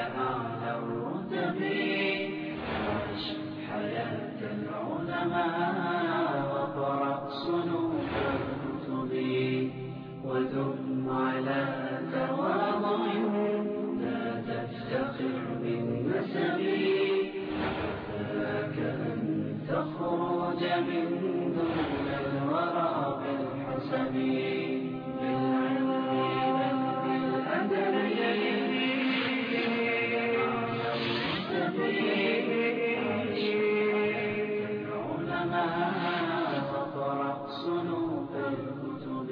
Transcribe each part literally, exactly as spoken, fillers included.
أعلى الرتب عش حياة العلماء وقرأ صنوف الكتب ودم على تواضع لا تفتخر بالنسب كفاك أن تخرج من دون الورى بالحسب بالعلم بل بالأدب أعلى الرتب عش العلماء وقرأ صنوف الكتب.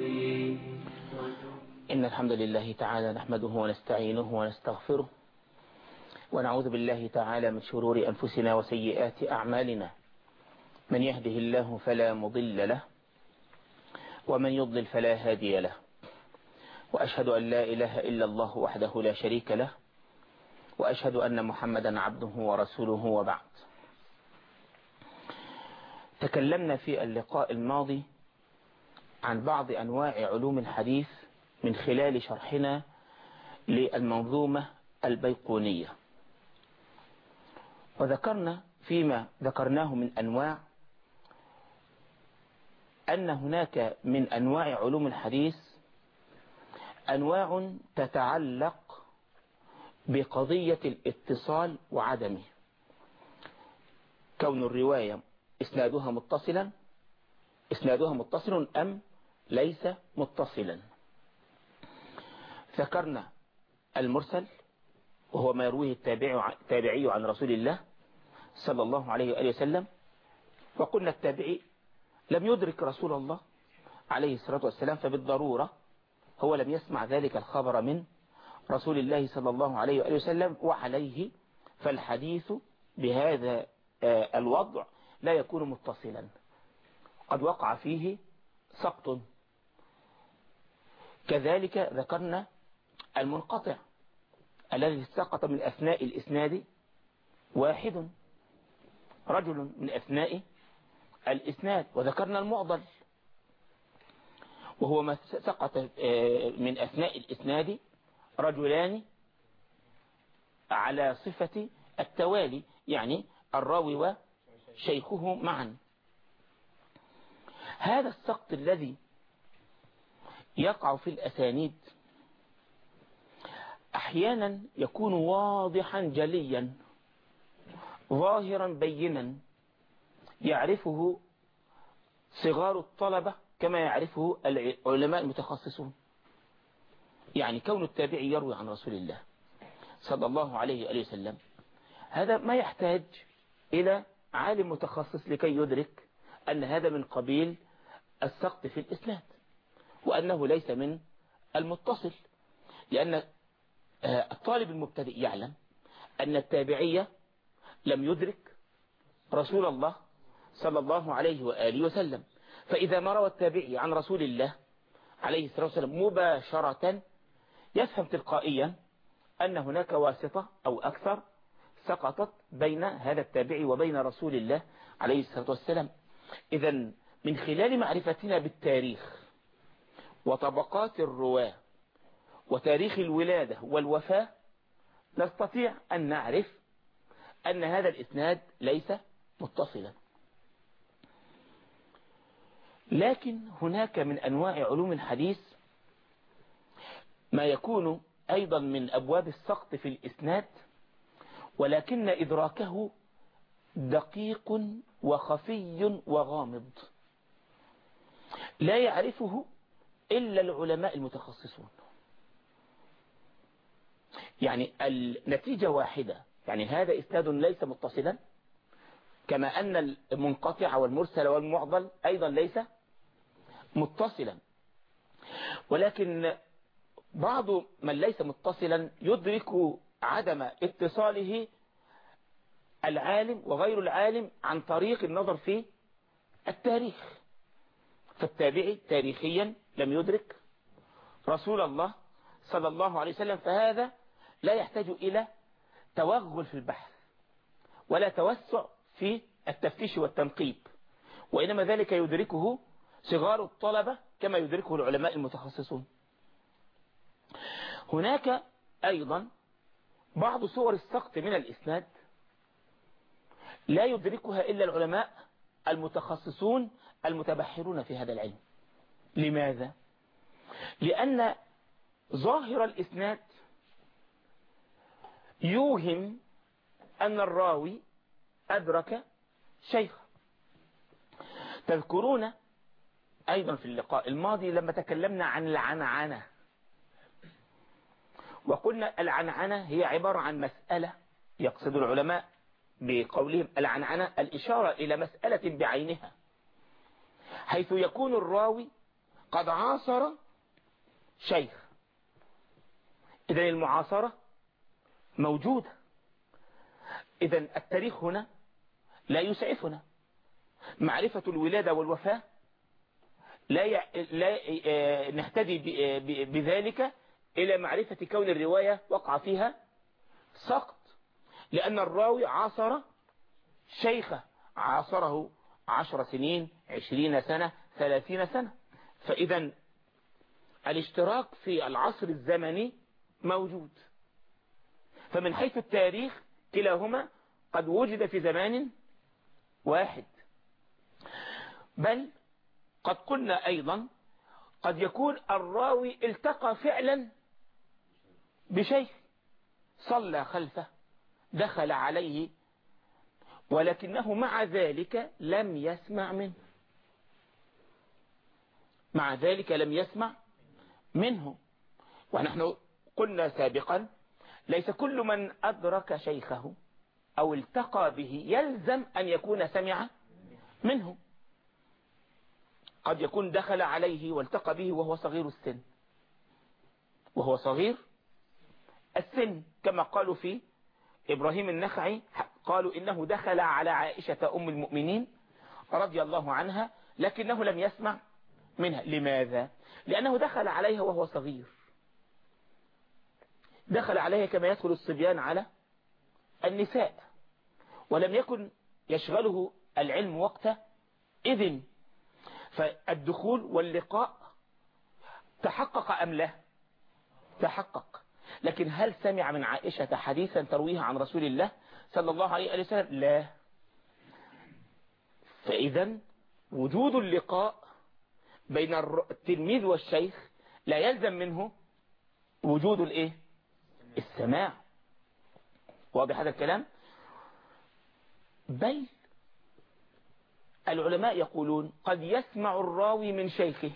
إن الحمد لله تعالى نحمده ونستعينه ونستغفره ونعوذ بالله تعالى من شرور أنفسنا وسيئات أعمالنا، من يهده الله فلا مضل له ومن يضلل فلا هادي له، وأشهد أن لا إله إلا الله وحده لا شريك له، وأشهد أن محمدا عبده ورسوله. وبعد، تكلمنا في اللقاء الماضي عن بعض أنواع علوم الحديث من خلال شرحنا للمنظومة البيقونية، وذكرنا فيما ذكرناه من أنواع أن هناك من أنواع علوم الحديث أنواع تتعلق بقضية الاتصال وعدمه، كون الرواية إسنادها متصلا إسنادها متصل أم ليس متصلا. ذكرنا المرسل وهو ما يرويه التابعي عن رسول الله صلى الله عليه وآله وسلم، وقلنا التابعي لم يدرك رسول الله عليه الصلاة والسلام، فبالضرورة هو لم يسمع ذلك الخبر من رسول الله صلى الله عليه وآله وسلم، وعليه فالحديث بهذا الوضع لا يكون متصلا، قد وقع فيه سقط. كذلك ذكرنا المنقطع الذي سقط من أثناء الإسناد واحد رجل من أثناء الإسناد، وذكرنا المعضل وهو ما سقط من أثناء الإسناد رجلان على صفة التوالي، يعني الراوي وشيخه معا. هذا السقط الذي يقع في الأسانيد أحيانا يكون واضحا جليا ظاهرا بينا يعرفه صغار الطلبة كما يعرفه العلماء المتخصصون. يعني كون التابعي يروي عن رسول الله صلى الله عليه وآله وسلم، هذا ما يحتاج إلى عالم متخصص لكي يدرك أن هذا من قبيل السقط في الإسناد، وأنه ليس من المتصل، لأن الطالب المبتدئ يعلم أن التابعية لم يدرك رسول الله صلى الله عليه وآله وسلم، فإذا ما روى التابعي عن رسول الله عليه الصلاة والسلام مباشرة يفهم تلقائيا أن هناك واسطة أو أكثر سقطت بين هذا التابعي وبين رسول الله عليه الصلاة والسلام. إذن من خلال معرفتنا بالتاريخ وطبقات الرواة وتاريخ الولادة والوفاة نستطيع أن نعرف أن هذا الإسناد ليس متصلا. لكن هناك من أنواع علوم الحديث ما يكون أيضا من أبواب السقط في الإسناد، ولكن إدراكه دقيق وخفي وغامض لا يعرفه إلا العلماء المتخصصون. يعني النتيجة واحدة، يعني هذا إسناد ليس متصلا، كما أن المنقطع والمرسل والمعضل أيضا ليس متصلا، ولكن بعض من ليس متصلا يدرك عدم اتصاله العالم وغير العالم عن طريق النظر في التاريخ. فالتابعي تاريخيا لم يدرك رسول الله صلى الله عليه وسلم، فهذا لا يحتاج إلى توغل في البحث ولا توسع في التفتيش والتنقيب، وإنما ذلك يدركه صغار الطلبة كما يدركه العلماء المتخصصون. هناك أيضا بعض صور السقط من الإسناد لا يدركها إلا العلماء المتخصصون المتبحرون في هذا العلم. لماذا؟ لأن ظاهر الإسناد يوهم أن الراوي أدرك شيخ. تذكرون أيضا في اللقاء الماضي لما تكلمنا عن العنعنة، وقلنا العنعنة هي عبارة عن مسألة، يقصد العلماء بقولهم العنعنة الإشارة إلى مسألة بعينها، حيث يكون الراوي قد عاصر شيخ. إذن المعاصرة موجودة. إذن التاريخ هنا لا يسعفنا. معرفة الولادة والوفاة لا, ي... لا نهتدي ب... بذلك إلى معرفة كون الرواية وقع فيها سقط، لأن الراوي عاصر شيخه، عاصره عشر سنين، عشرين سنة، ثلاثين سنة. فإذا الاشتراك في العصر الزمني موجود. فمن حيث التاريخ كلاهما قد وجد في زمان واحد. بل قد قلنا أيضا قد يكون الراوي التقى فعلا بشيخ، صلى خلفه، دخل عليه، ولكنه مع ذلك لم يسمع منه، مع ذلك لم يسمع منه. ونحن قلنا سابقا ليس كل من أدرك شيخه أو التقى به يلزم أن يكون سمع منه. قد يكون دخل عليه والتقى به وهو صغير السن، وهو صغير السن، كما قالوا في إبراهيم النخعي، قالوا إنه دخل على عائشة أم المؤمنين رضي الله عنها لكنه لم يسمع منها. لماذا؟ لأنه دخل عليها وهو صغير، دخل عليها كما يدخل الصبيان على النساء، ولم يكن يشغله العلم وقته. إذن فالدخول واللقاء تحقق أم لا؟ تحقق. لكن هل سمع من عائشة حديثا ترويه عن رسول الله صلى الله عليه وسلم؟ لا. فإذا وجود اللقاء بين التلميذ والشيخ لا يلزم منه وجود الايه؟ السماع. واضح هذا الكلام؟ بل العلماء يقولون قد يسمع الراوي من شيخه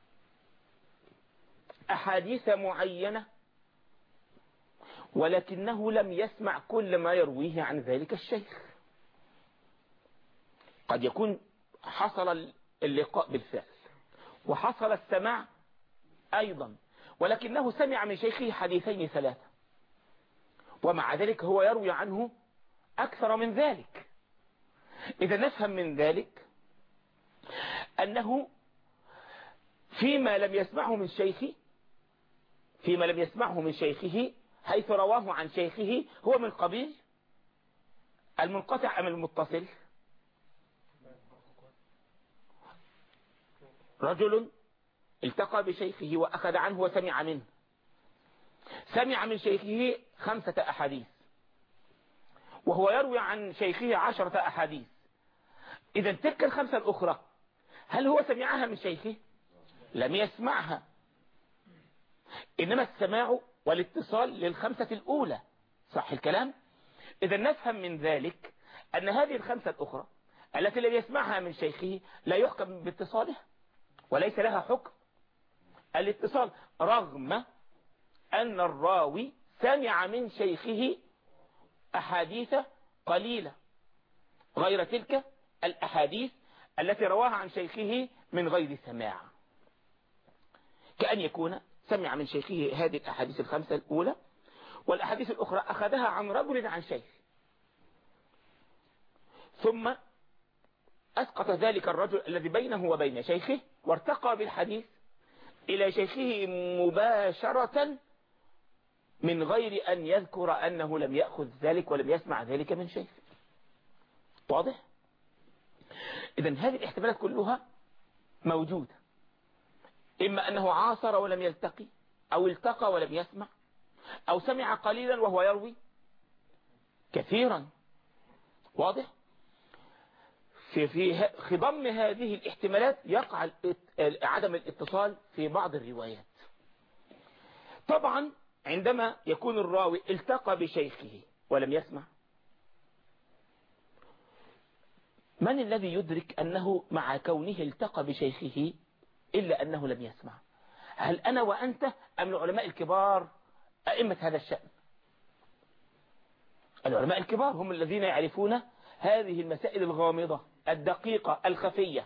أحاديث معينة ولكنه لم يسمع كل ما يرويه عن ذلك الشيخ. قد يكون حصل اللقاء بالفعل وحصل السماع أيضا، ولكنه سمع من شيخه حديثين ثلاثة، ومع ذلك هو يروي عنه أكثر من ذلك. إذا نفهم من ذلك أنه فيما لم يسمعه من شيخه فيما لم يسمعه من شيخه حيث رواه عن شيخه هو من قبيل المنقطع أم المتصل. رجل التقى بشيخه وأخذ عنه وسمع منه، سمع من شيخه خمسة أحاديث وهو يروي عن شيخه عشرة أحاديث. إذا تلك الخمسة الأخرى هل هو سمعها من شيخه؟ لم يسمعها. إنما السماع والاتصال للخمسة الأولى. صح الكلام؟ إذا نفهم من ذلك أن هذه الخمسة الأخرى التي لم يسمعها من شيخه لا يحكم باتصالها، وليس لها حكم الاتصال، رغم أن الراوي سمع من شيخه أحاديث قليلة غير تلك الأحاديث التي رواها عن شيخه من غير سماع. كأن يكون سمع من شيخه هذه الأحاديث الخمسة الأولى، والأحاديث الأخرى أخذها عن رجل عن شيخ، ثم أسقط ذلك الرجل الذي بينه وبين شيخه وارتقى بالحديث إلى شيخه مباشرة من غير أن يذكر أنه لم يأخذ ذلك ولم يسمع ذلك من شيخ. واضح؟ إذن هذه الاحتمالات كلها موجودة، إما أنه عاصر ولم يلتقي، أو التقى ولم يسمع، أو سمع قليلا وهو يروي كثيرا. واضح؟ في في خضم هذه الاحتمالات يقع عدم الاتصال في بعض الروايات. طبعا عندما يكون الراوي التقى بشيخه ولم يسمع، من الذي يدرك أنه مع كونه التقى بشيخه إلا أنه لم يسمع؟ هل أنا وأنت أم العلماء الكبار أئمة هذا الشأن؟ العلماء الكبار هم الذين يعرفون هذه المسائل الغامضة الدقيقة الخفية.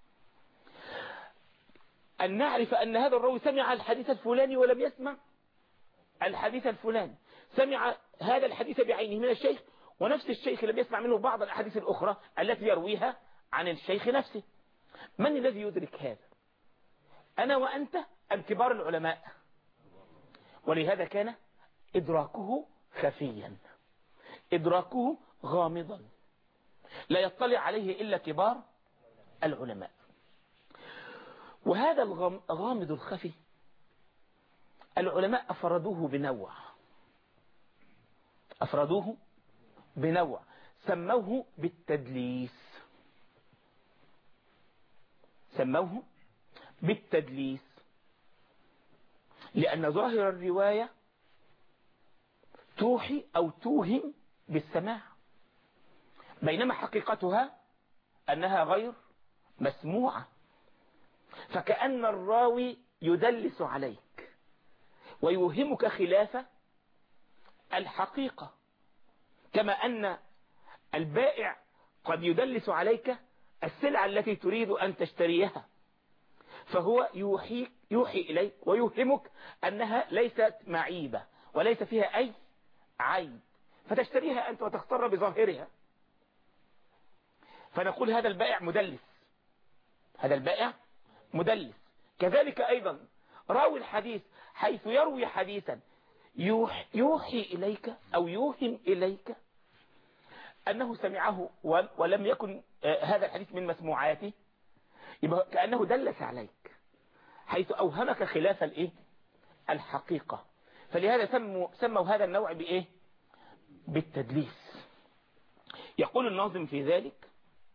أن نعرف أن هذا الراوي سمع الحديث الفلاني ولم يسمع الحديث الفلاني، سمع هذا الحديث بعينه من الشيخ، ونفس الشيخ لم يسمع منه بعض الأحاديث الأخرى التي يرويها عن الشيخ نفسه. من الذي يدرك هذا؟ أنا وأنت أم كبار العلماء؟ ولهذا كان إدراكه خفيا، إدراكه غامضا، لا يطلع عليه إلا كبار العلماء. وهذا الغامض الخفي العلماء أفردوه بنوع أفردوه بنوع سموه بالتدليس سموه بالتدليس لأن ظاهر الرواية توحي أو توهم بالسماع، بينما حقيقتها أنها غير مسموعة. فكأن الراوي يدلس عليك ويوهمك خلاف الحقيقة، كما أن البائع قد يدلس عليك السلعة التي تريد أن تشتريها، فهو يوحي, يوحي إليك ويوهمك أنها ليست معيبة وليس فيها أي عيب، فتشتريها أنت وتختار بظاهرها. فنقول هذا البائع مدلس هذا البائع مدلس. كذلك أيضا راوي الحديث حيث يروي حديثا يوحي, يوحي إليك أو يوهم إليك أنه سمعه ولم يكن هذا الحديث من مسموعاته، يبقى كأنه دلس عليك حيث أوهمك خلاف الإيه؟ الحقيقة. فلهذا سموا, سموا هذا النوع بإيه؟ بالتدليس. يقول الناظم في ذلك: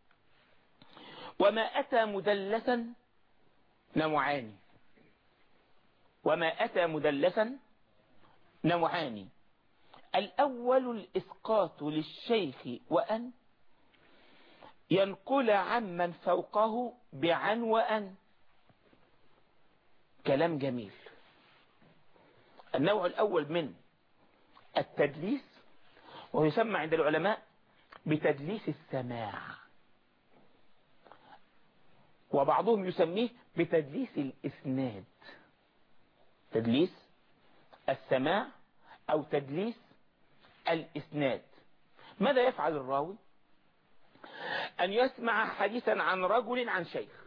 وما أتى مدلسا نوعان وما أتى مدلسا نوعان الأول الإسقاط للشيخ وأن ينقل عمن فوقه بعن وأن. كلام جميل. النوع الأول من التدليس ويسمى عند العلماء بتدليس السماع، وبعضهم يسميه بتدليس الإسناد، تدليس السماع أو تدليس الإسناد. ماذا يفعل الراوي؟ أن يسمع حديثا عن رجل عن شيخ،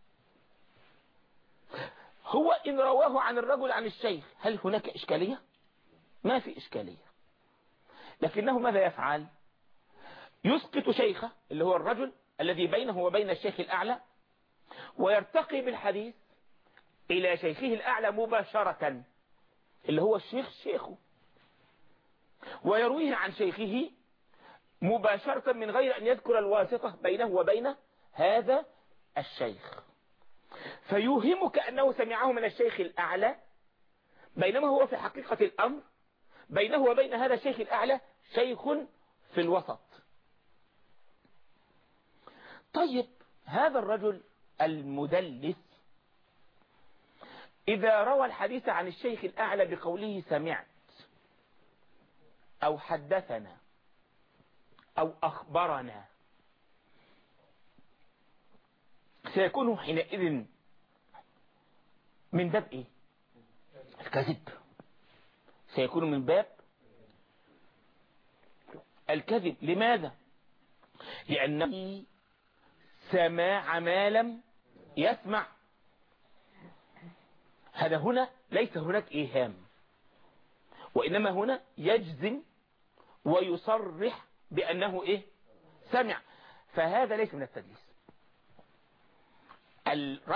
هو إن رواه عن الرجل عن الشيخ هل هناك إشكالية؟ ما في إشكالية، لكنه ماذا يفعل؟ يسقط شيخه اللي هو الرجل الذي بينه وبين الشيخ الأعلى، ويرتقي بالحديث إلى شيخه الأعلى مباشرة اللي هو الشيخ شيخه، ويرويه عن شيخه مباشرة من غير أن يذكر الواسطة بينه وبين هذا الشيخ، فيوهمك أنه سمعه من الشيخ الأعلى، بينما هو في حقيقة الأمر بينه وبين هذا الشيخ الأعلى شيخ في الوسط. طيب هذا الرجل المدلس إذا روى الحديث عن الشيخ الأعلى بقوله سمعت أو حدثنا أو أخبرنا، سيكون حينئذ من باب إيه؟ الكذب. سيكون من باب الكذب. لماذا؟ لأنه سماع ما لم يسمع. هذا هنا ليس هناك إيهام، وإنما هنا يجزم ويصرح بأنه إيه؟ سمع. فهذا ليس من التدليس.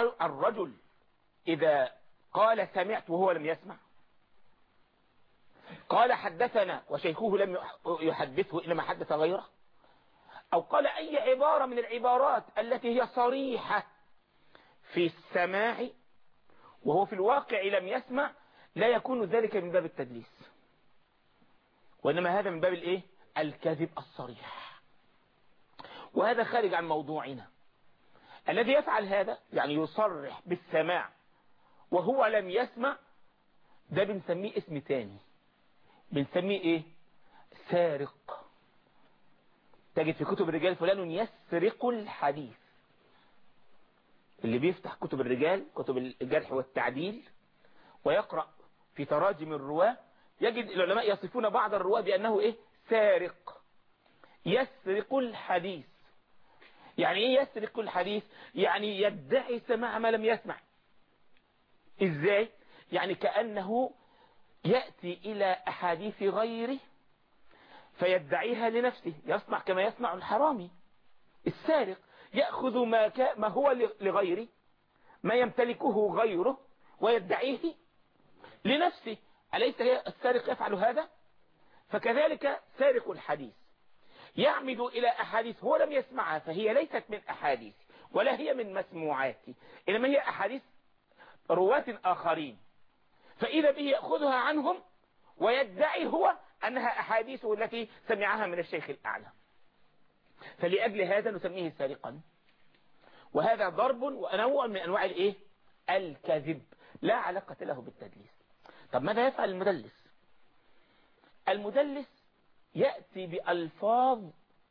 الرجل إذا قال سمعت وهو لم يسمع قال حدثنا وشيخه لم يحدثه إنما حدث غيره، أو قال أي عبارة من العبارات التي هي صريحة في السماع وهو في الواقع لم يسمع، لا يكون ذلك من باب التدليس، وإنما هذا من باب الإيه؟ الكذب الصريح. وهذا خارج عن موضوعنا. الذي يفعل هذا يعني يصرح بالسماع وهو لم يسمع، ده بنسميه اسم تاني، بنسميه ايه؟ سارق. تجد في كتب الرجال فلان يسرق الحديث. اللي بيفتح كتب الرجال، كتب الجرح والتعديل، ويقرأ في تراجم الرواة، يجد العلماء يصفون بعض الرواة بأنه ايه؟ سارق، يسرق الحديث. يعني ايه يسرق الحديث؟ يعني يدعي سماع ما لم يسمع. ازاي؟ يعني كأنه يأتي إلى أحاديث غيره فيدعيها لنفسه، يصنع كما يصنع الحرامي. السارق يأخذ ما, ك... ما هو لغيره، ما يمتلكه غيره، ويدعيه لنفسه. أليس السارق يفعل هذا؟ فكذلك سارق الحديث يعمد إلى أحاديث هو لم يسمعها، فهي ليست من أحاديث ولا هي من مسموعاتي، إنما هي أحاديث رواة آخرين، فإذا به يأخذها عنهم ويدعي هو أنها أحاديثه التي سمعها من الشيخ الأعلى. فلأجل هذا نسميه سارقا. وهذا ضرب ونوع من أنواع الإيه؟ الكذب، لا علاقة له بالتدليس. طب ماذا يفعل المدلس؟ المدلس يأتي بألفاظ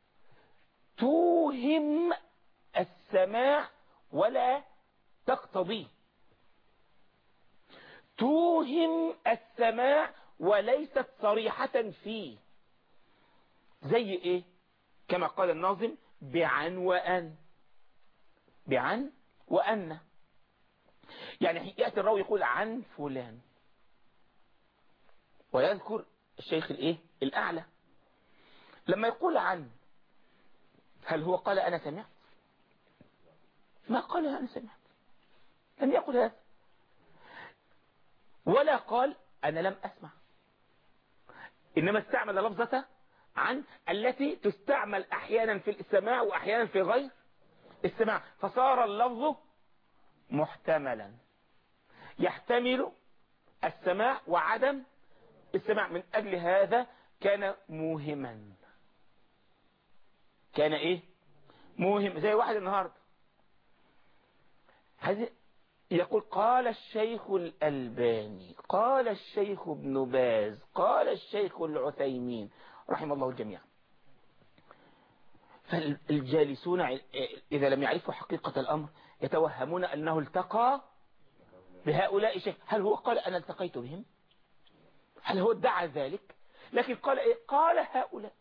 توهم السماع ولا تقتضيه، توهم السماع وليست صريحة فيه. زي ايه؟ كما قال الناظم: بعن وأن، بعن وأن. يعني يأتي الراوي يقول عن فلان ويذكر الشيخ الايه الأعلى. لما يقول عن، هل هو قال أنا سمعت؟ ما قال أنا سمعت، لم يقل هذا، ولا قال أنا لم أسمع، إنما استعمل لفظة عن التي تستعمل أحيانا في السماع وأحيانا في غير السماع، فصار اللفظ محتملا يحتمل السماع وعدم السماع. من أجل هذا كان موهما. كان إيه؟ موهم. زي واحد النهاردة يقول قال الشيخ الألباني، قال الشيخ ابن باز، قال الشيخ العثيمين رحمه الله الجميع. فالجالسون إذا لم يعرفوا حقيقة الأمر يتوهمون أنه التقى بهؤلاء الشيخ. هل هو قال أنا التقيت بهم؟ هل هو ادعى ذلك؟ لكن قال إيه؟ قال هؤلاء.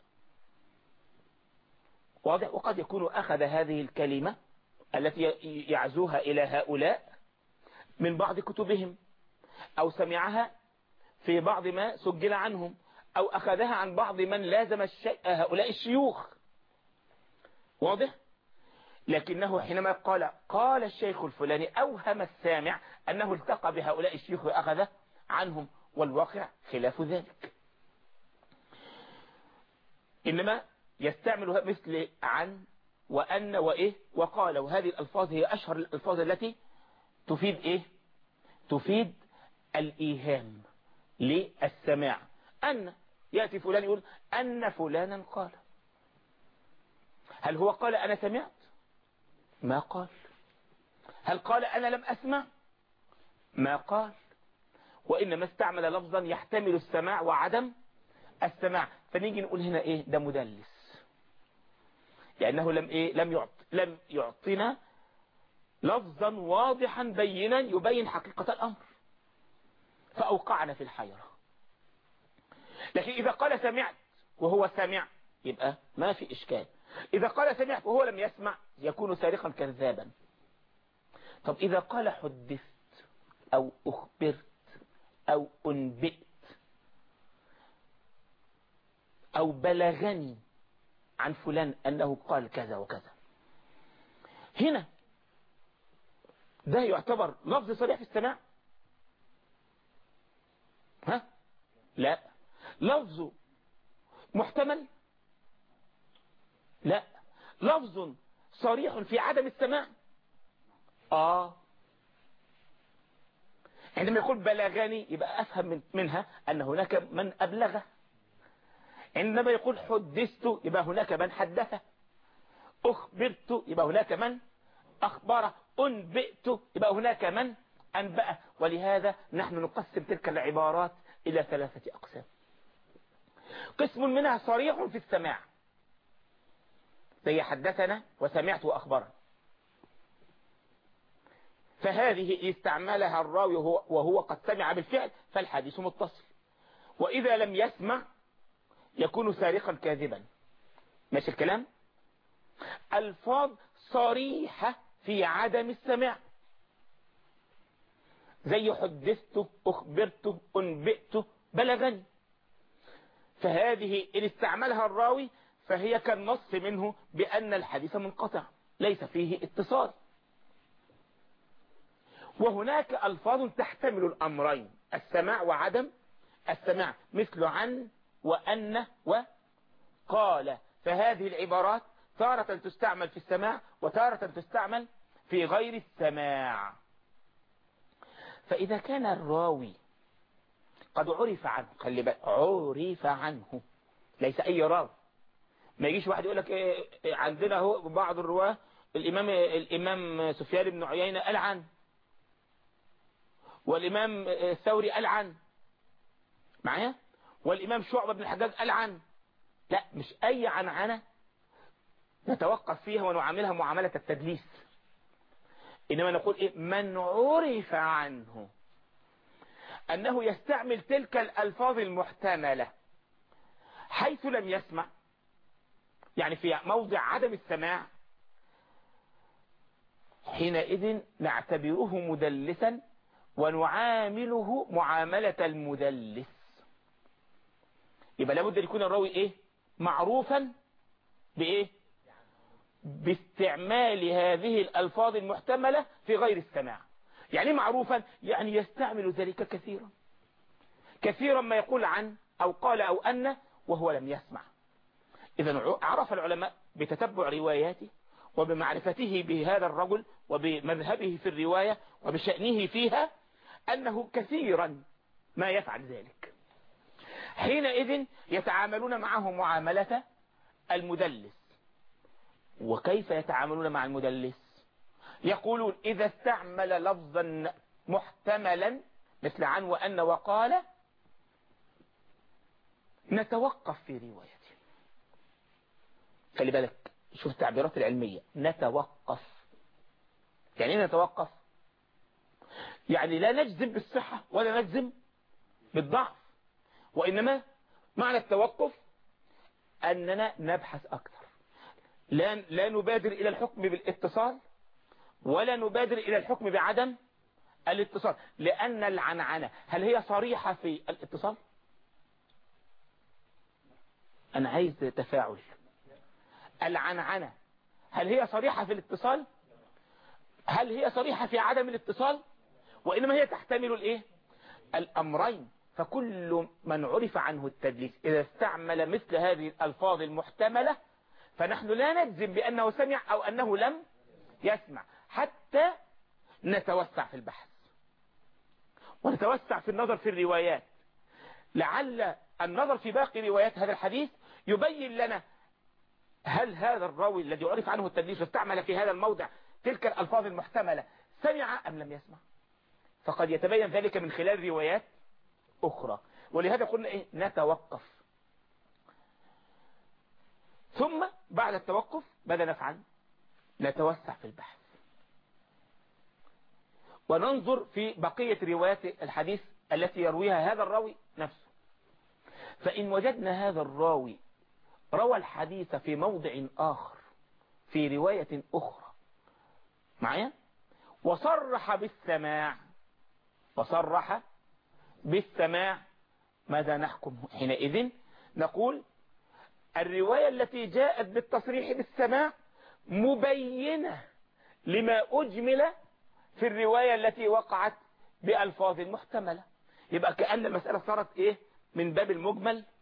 واضح. وقد يكون أخذ هذه الكلمة التي يعزوها إلى هؤلاء من بعض كتبهم، أو سمعها في بعض ما سجل عنهم، أو أخذها عن بعض من لازم الشي... هؤلاء الشيوخ. واضح. لكنه حينما قال قال الشيخ الفلاني أوهم السامع أنه التقى بهؤلاء الشيوخ وأخذ عنهم، والواقع خلاف ذلك. إنما يستعمل مثل عن وأن وإيه وقال، وهذه الألفاظ هي أشهر الألفاظ التي تفيد إيه؟ تفيد الإيهام للسماع. أن يأتي فلان يقول أن فلانا قال، هل هو قال أنا سمعت؟ ما قال. هل قال أنا لم أسمع؟ ما قال. وإنما استعمل لفظا يحتمل السماع وعدم السماع. فنيجي نقول هنا إيه؟ ده مدلس، لأنه لم إيه؟ لم يعط لم يعطينا لفظا واضحا بينا يبين حقيقة الأمر، فأوقعنا في الحيرة. لكن إذا قال سمعت وهو سمع يبقى ما في إشكال. إذا قال سمعت وهو لم يسمع يكون سارقا كذابا. طب إذا قال حدثت أو أخبرت أو أنبئت أو بلغني عن فلان أنه قال كذا وكذا، هنا ده يعتبر لفظ صريح في السماع؟ ها؟ لا. لفظ محتمل؟ لا. لفظ صريح في عدم السماع؟ آه. عندما يقول بلغني يبقى أفهم من منها أن هناك من أبلغه. عندما يقول حدثت يبقى هناك من حدثه. أخبرت يبقى هناك من أخبره. أنبئت يبقى هناك من أنبأه. ولهذا نحن نقسم تلك العبارات إلى ثلاثة أقسام. قسم منها صريح في السماع زي حدثنا وسمعت وأخبرنا، فهذه استعملها الراوي وهو قد سمع بالفعل فالحديث متصل. وإذا لم يسمع يكون سارقا كاذبا. ماشي الكلام؟ ألفاظ صريحة في عدم السماع زي حدثت، أخبرت، أنبئت، بلغني، فهذه إن استعملها الراوي فهي كالنص منه بأن الحديث منقطع ليس فيه اتصال. وهناك ألفاظ تحتمل الأمرين، السماع وعدم السماع، مثل عن وأن وقال. فهذه العبارات تارة تستعمل في السماع وتارة تستعمل في غير السماع. فإذا كان الراوي قد عرف عنه، خلي بالك عرف عنه ليس أي راوي. ما يجيش واحد يقول لك إيه عندنا هو بعض الرواه الإمام الإمام سفيان بن عيينة قال عنه، والإمام الثوري قال عنه معايا، والإمام شعبة بن الحجاج قال عنه. لا، مش أي عنعنة نتوقف فيها ونعاملها معاملة التدليس، إنما نقول إيه من عرف عنه أنه يستعمل تلك الألفاظ المحتملة حيث لم يسمع، يعني في موضع عدم السماع، حينئذ نعتبره مدلسا ونعامله معاملة المدلس. يبقى لابد أن يكون الراوي إيه معروفا بإيه باستعمال هذه الألفاظ المحتملة في غير السماع. يعني معروفا يعني يستعمل ذلك كثيرا كثيرا ما يقول عن أو قال أو أن وهو لم يسمع. إذا عرف العلماء بتتبع رواياته وبمعرفته بهذا الرجل وبمذهبه في الرواية وبشأنه فيها أنه كثيرا ما يفعل ذلك. حينئذ يتعاملون معه معاملة المدلس. وكيف يتعاملون مع المدلس؟ يقولون إذا استعمل لفظا محتملا مثل عن وأن وقال نتوقف في روايته. خلي بالك، شوف التعبيرات العلمية، نتوقف. يعني ايه نتوقف؟ يعني لا نجزم بالصحة ولا نجزم بالضعف، وإنما معنى التوقف أننا نبحث أكثر. لا لا نبادر إلى الحكم بالاتصال ولا نبادر إلى الحكم بعدم الاتصال، لأن العنعنة هل هي صريحة في الاتصال؟ أنا عايز تفاعل. العنعنة هل هي صريحة في الاتصال؟ هل هي صريحة في عدم الاتصال؟ وإنما هي تحتمل الإيه؟ الأمرين. فكل من عرف عنه التدليس إذا استعمل مثل هذه الألفاظ المحتملة فنحن لا نجزم بأنه سمع أو أنه لم يسمع، حتى نتوسع في البحث ونتوسع في النظر في الروايات، لعل النظر في باقي روايات هذا الحديث يبين لنا هل هذا الراوي الذي عرف عنه التدليس واستعمل في هذا الموضع تلك الألفاظ المحتملة سمع أم لم يسمع. فقد يتبين ذلك من خلال روايات أخرى. ولهذا قلنا إيه؟ نتوقف. ثم بعد التوقف ماذا نفعل؟ نتوسع في البحث وننظر في بقية روايات الحديث التي يرويها هذا الراوي نفسه. فإن وجدنا هذا الراوي روى الحديث في موضع آخر في رواية أخرى معايا وصرح بالسماع وصرح بالسماع ماذا نحكم حينئذ؟ نقول الرواية التي جاءت بالتصريح بالسماع مبينة لما أجمل في الرواية التي وقعت بألفاظ محتملة. يبقى كأن المسألة صارت إيه؟ من باب المجمل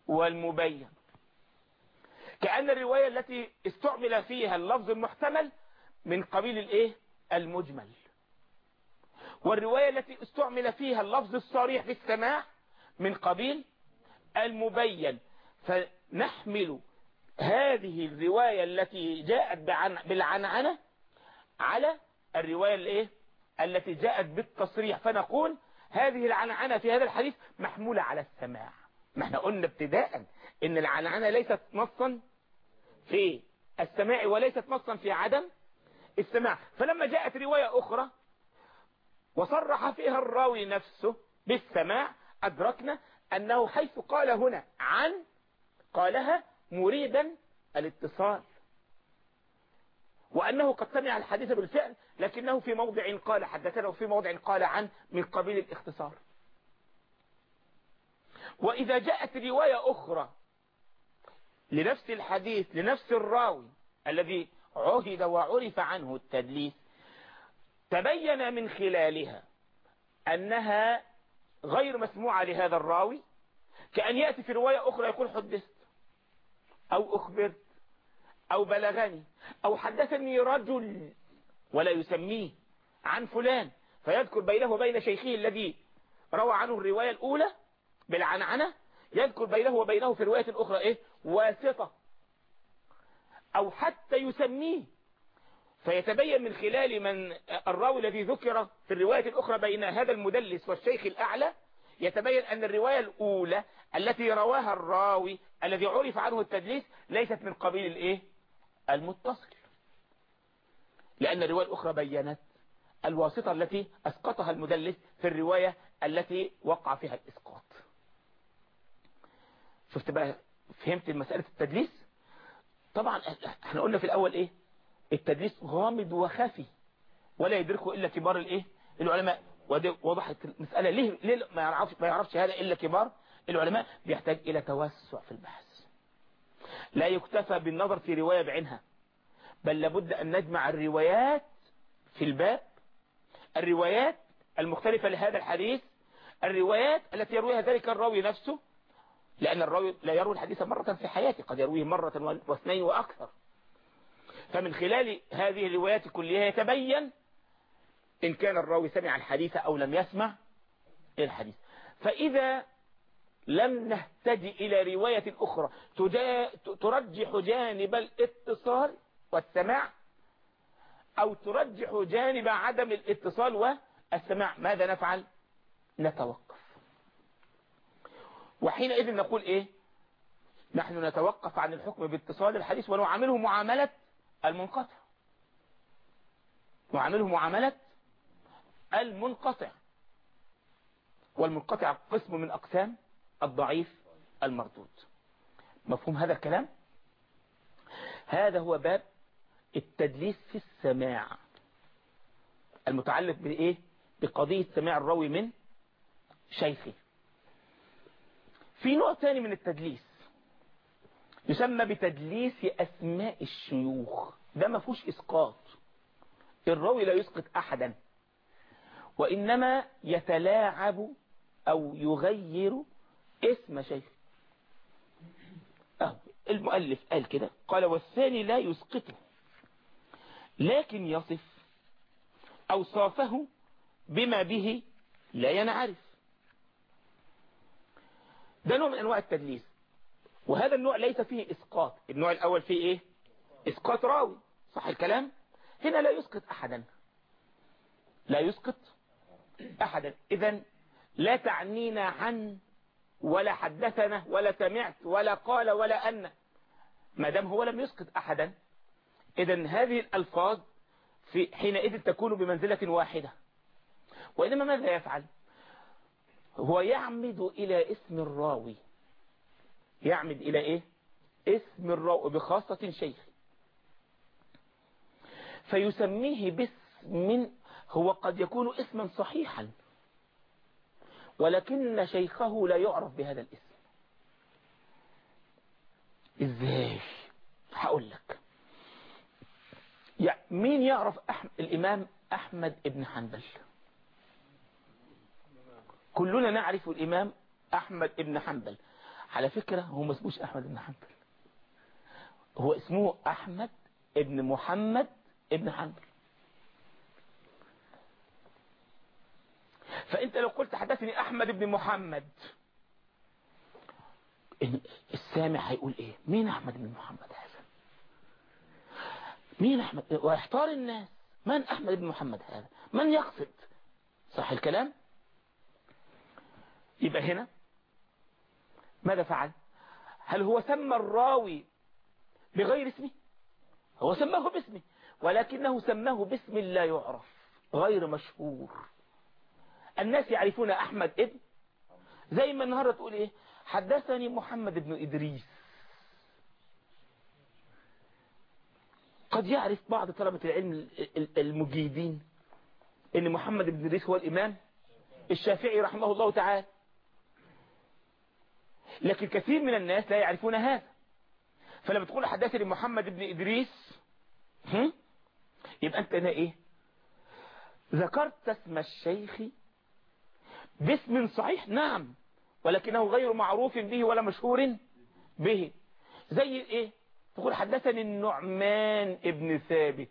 والمبين، كأن الرواية التي استعمل فيها اللفظ المحتمل من قبيل الايه المجمل، والرواية التي استعمل فيها اللفظ الصريح في السماع من قبيل المبين. فنحمل هذه الرواية التي جاءت بالعنعنة على الرواية الايه التي جاءت بالتصريح، فنقول هذه العنعنة في هذا الحديث محمولة على السماع. ما احنا قلنا ابتداء ان العنعنة ليست نصا في السماع وليست نصا في عدم السماع. فلما جاءت رواية اخرى وصرح فيها الراوي نفسه بالسماع أدركنا أنه حيث قال هنا عن قالها مريدا الاتصال، وأنه قد سمع الحديث بالفعل لكنه في موضع قال حدثنا وفي موضع قال عن من قبيل الاختصار. وإذا جاءت رواية أخرى لنفس الحديث لنفس الراوي الذي عهد وعرف عنه التدليس تبين من خلالها أنها غير مسموعة لهذا الراوي، كأن يأتي في رواية أخرى يقول حدثت أو أخبرت أو بلغني أو حدثني رجل ولا يسميه عن فلان، فيذكر بينه وبين شيخه الذي روى عنه الرواية الأولى بالعنعنة يذكر بينه وبينه في الرواية الأخرى إيه واسطة، أو حتى يسميه، فيتبين من خلال من الراوي الذي ذكر في الرواية الأخرى بين هذا المدلس والشيخ الأعلى، يتبين أن الرواية الأولى التي رواها الراوي الذي عرف عنه التدليس ليست من قبيل الإيه المتصل، لأن الرواية الأخرى بينت الواسطة التي أسقطها المدلس في الرواية التي وقع فيها الإسقاط. شفت بقى، فهمت مسألة التدليس؟ طبعا احنا قلنا في الأول إيه التدليس غامض وخفي ولا يدركه إلا كبار الإيه العلماء، وضحت المسألة ليه, ليه ما يعرفش ما يعرفش هذا إلا كبار العلماء؟ بيحتاج إلى توسع في البحث، لا يكتفى بالنظر في رواية بعينها، بل لابد أن نجمع الروايات في الباب، الروايات المختلفة لهذا الحديث، الروايات التي يرويها ذلك الراوي نفسه، لأن الراوي لا يروي الحديث مرة في حياته، قد يرويه مرة واثنين وأكثر. فمن خلال هذه الروايات كلها يتبين إن كان الراوي سمع الحديث أو لم يسمع الحديث. فإذا لم نهتدي إلى رواية أخرى ترجح جانب الاتصال والسماع أو ترجح جانب عدم الاتصال والسماع، ماذا نفعل؟ نتوقف. وحينئذ نقول إيه؟ نحن نتوقف عن الحكم باتصال الحديث ونعامله معاملة المنقطع، نعامله معاملة المنقطع، والمنقطع قسم من أقسام الضعيف المردود. مفهوم هذا الكلام؟ هذا هو باب التدليس في السماع المتعلق بإيه؟ بقضية سماع الراوي من شيخه. في نوع ثاني من التدليس يسمى بتدليس أسماء الشيوخ، ده ما فيهوش إسقاط، الراوي لا يسقط أحدا، وإنما يتلاعب أو يغير اسم شيخ. أه المؤلف قال كده، قال والثاني لا يسقطه لكن يصف أوصافه بما به لا ينعرف. ده نوع من أنواع التدليس، وهذا النوع ليس فيه إسقاط. النوع الأول فيه إيه؟ إسقاط راوي، صح الكلام؟ هنا لا يسقط أحدا، لا يسقط أحدا. إذن لا تعنينا عن ولا حدثنا ولا سمعت ولا قال ولا أن، ما دام هو لم يسقط أحدا، إذن هذه الألفاظ في حينئذ تكون بمنزلة واحدة. وإنما ماذا يفعل؟ هو يعمد إلى اسم الراوي، يعمد إلى إيه؟ اسم الراوي بخاصة شيخ، فيسميه باسم هو قد يكون اسما صحيحا ولكن شيخه لا يعرف بهذا الاسم. ازاي؟ هقول لك. يعني مين يعرف أحمد الإمام أحمد ابن حنبل؟ كلنا نعرف الإمام أحمد ابن حنبل. على فكرة هو ما اسموش أحمد بن حنبل، هو اسمه أحمد ابن محمد ابن حنبل. فأنت لو قلت حدثني أحمد بن محمد، السامع هيقول إيه؟ مين أحمد بن محمد هذا؟ مين أحمد؟ ويحتار الناس، من أحمد بن محمد هذا؟ من يقصد؟ صح الكلام؟ يبقى هنا ماذا فعل؟ هل هو سمى الراوي بغير اسمه؟ هو سماه باسمه، ولكنه سماه باسم لا يعرف غير مشهور. الناس يعرفون أحمد ابن، زي ما النهاردة تقول إيه؟ حدثني محمد بن إدريس. قد يعرف بعض طلبة العلم المجيدين إن محمد بن إدريس هو الإمام الشافعي رحمه الله تعالى، لكن كثير من الناس لا يعرفون هذا. فلما تقول حدثني محمد بن إدريس، يبقى أنت هنا إيه؟ ذكرت اسم الشيخ باسم صحيح، نعم، ولكنه غير معروف به ولا مشهور به. زي إيه؟ تقول حدثني النعمان ابن ثابت.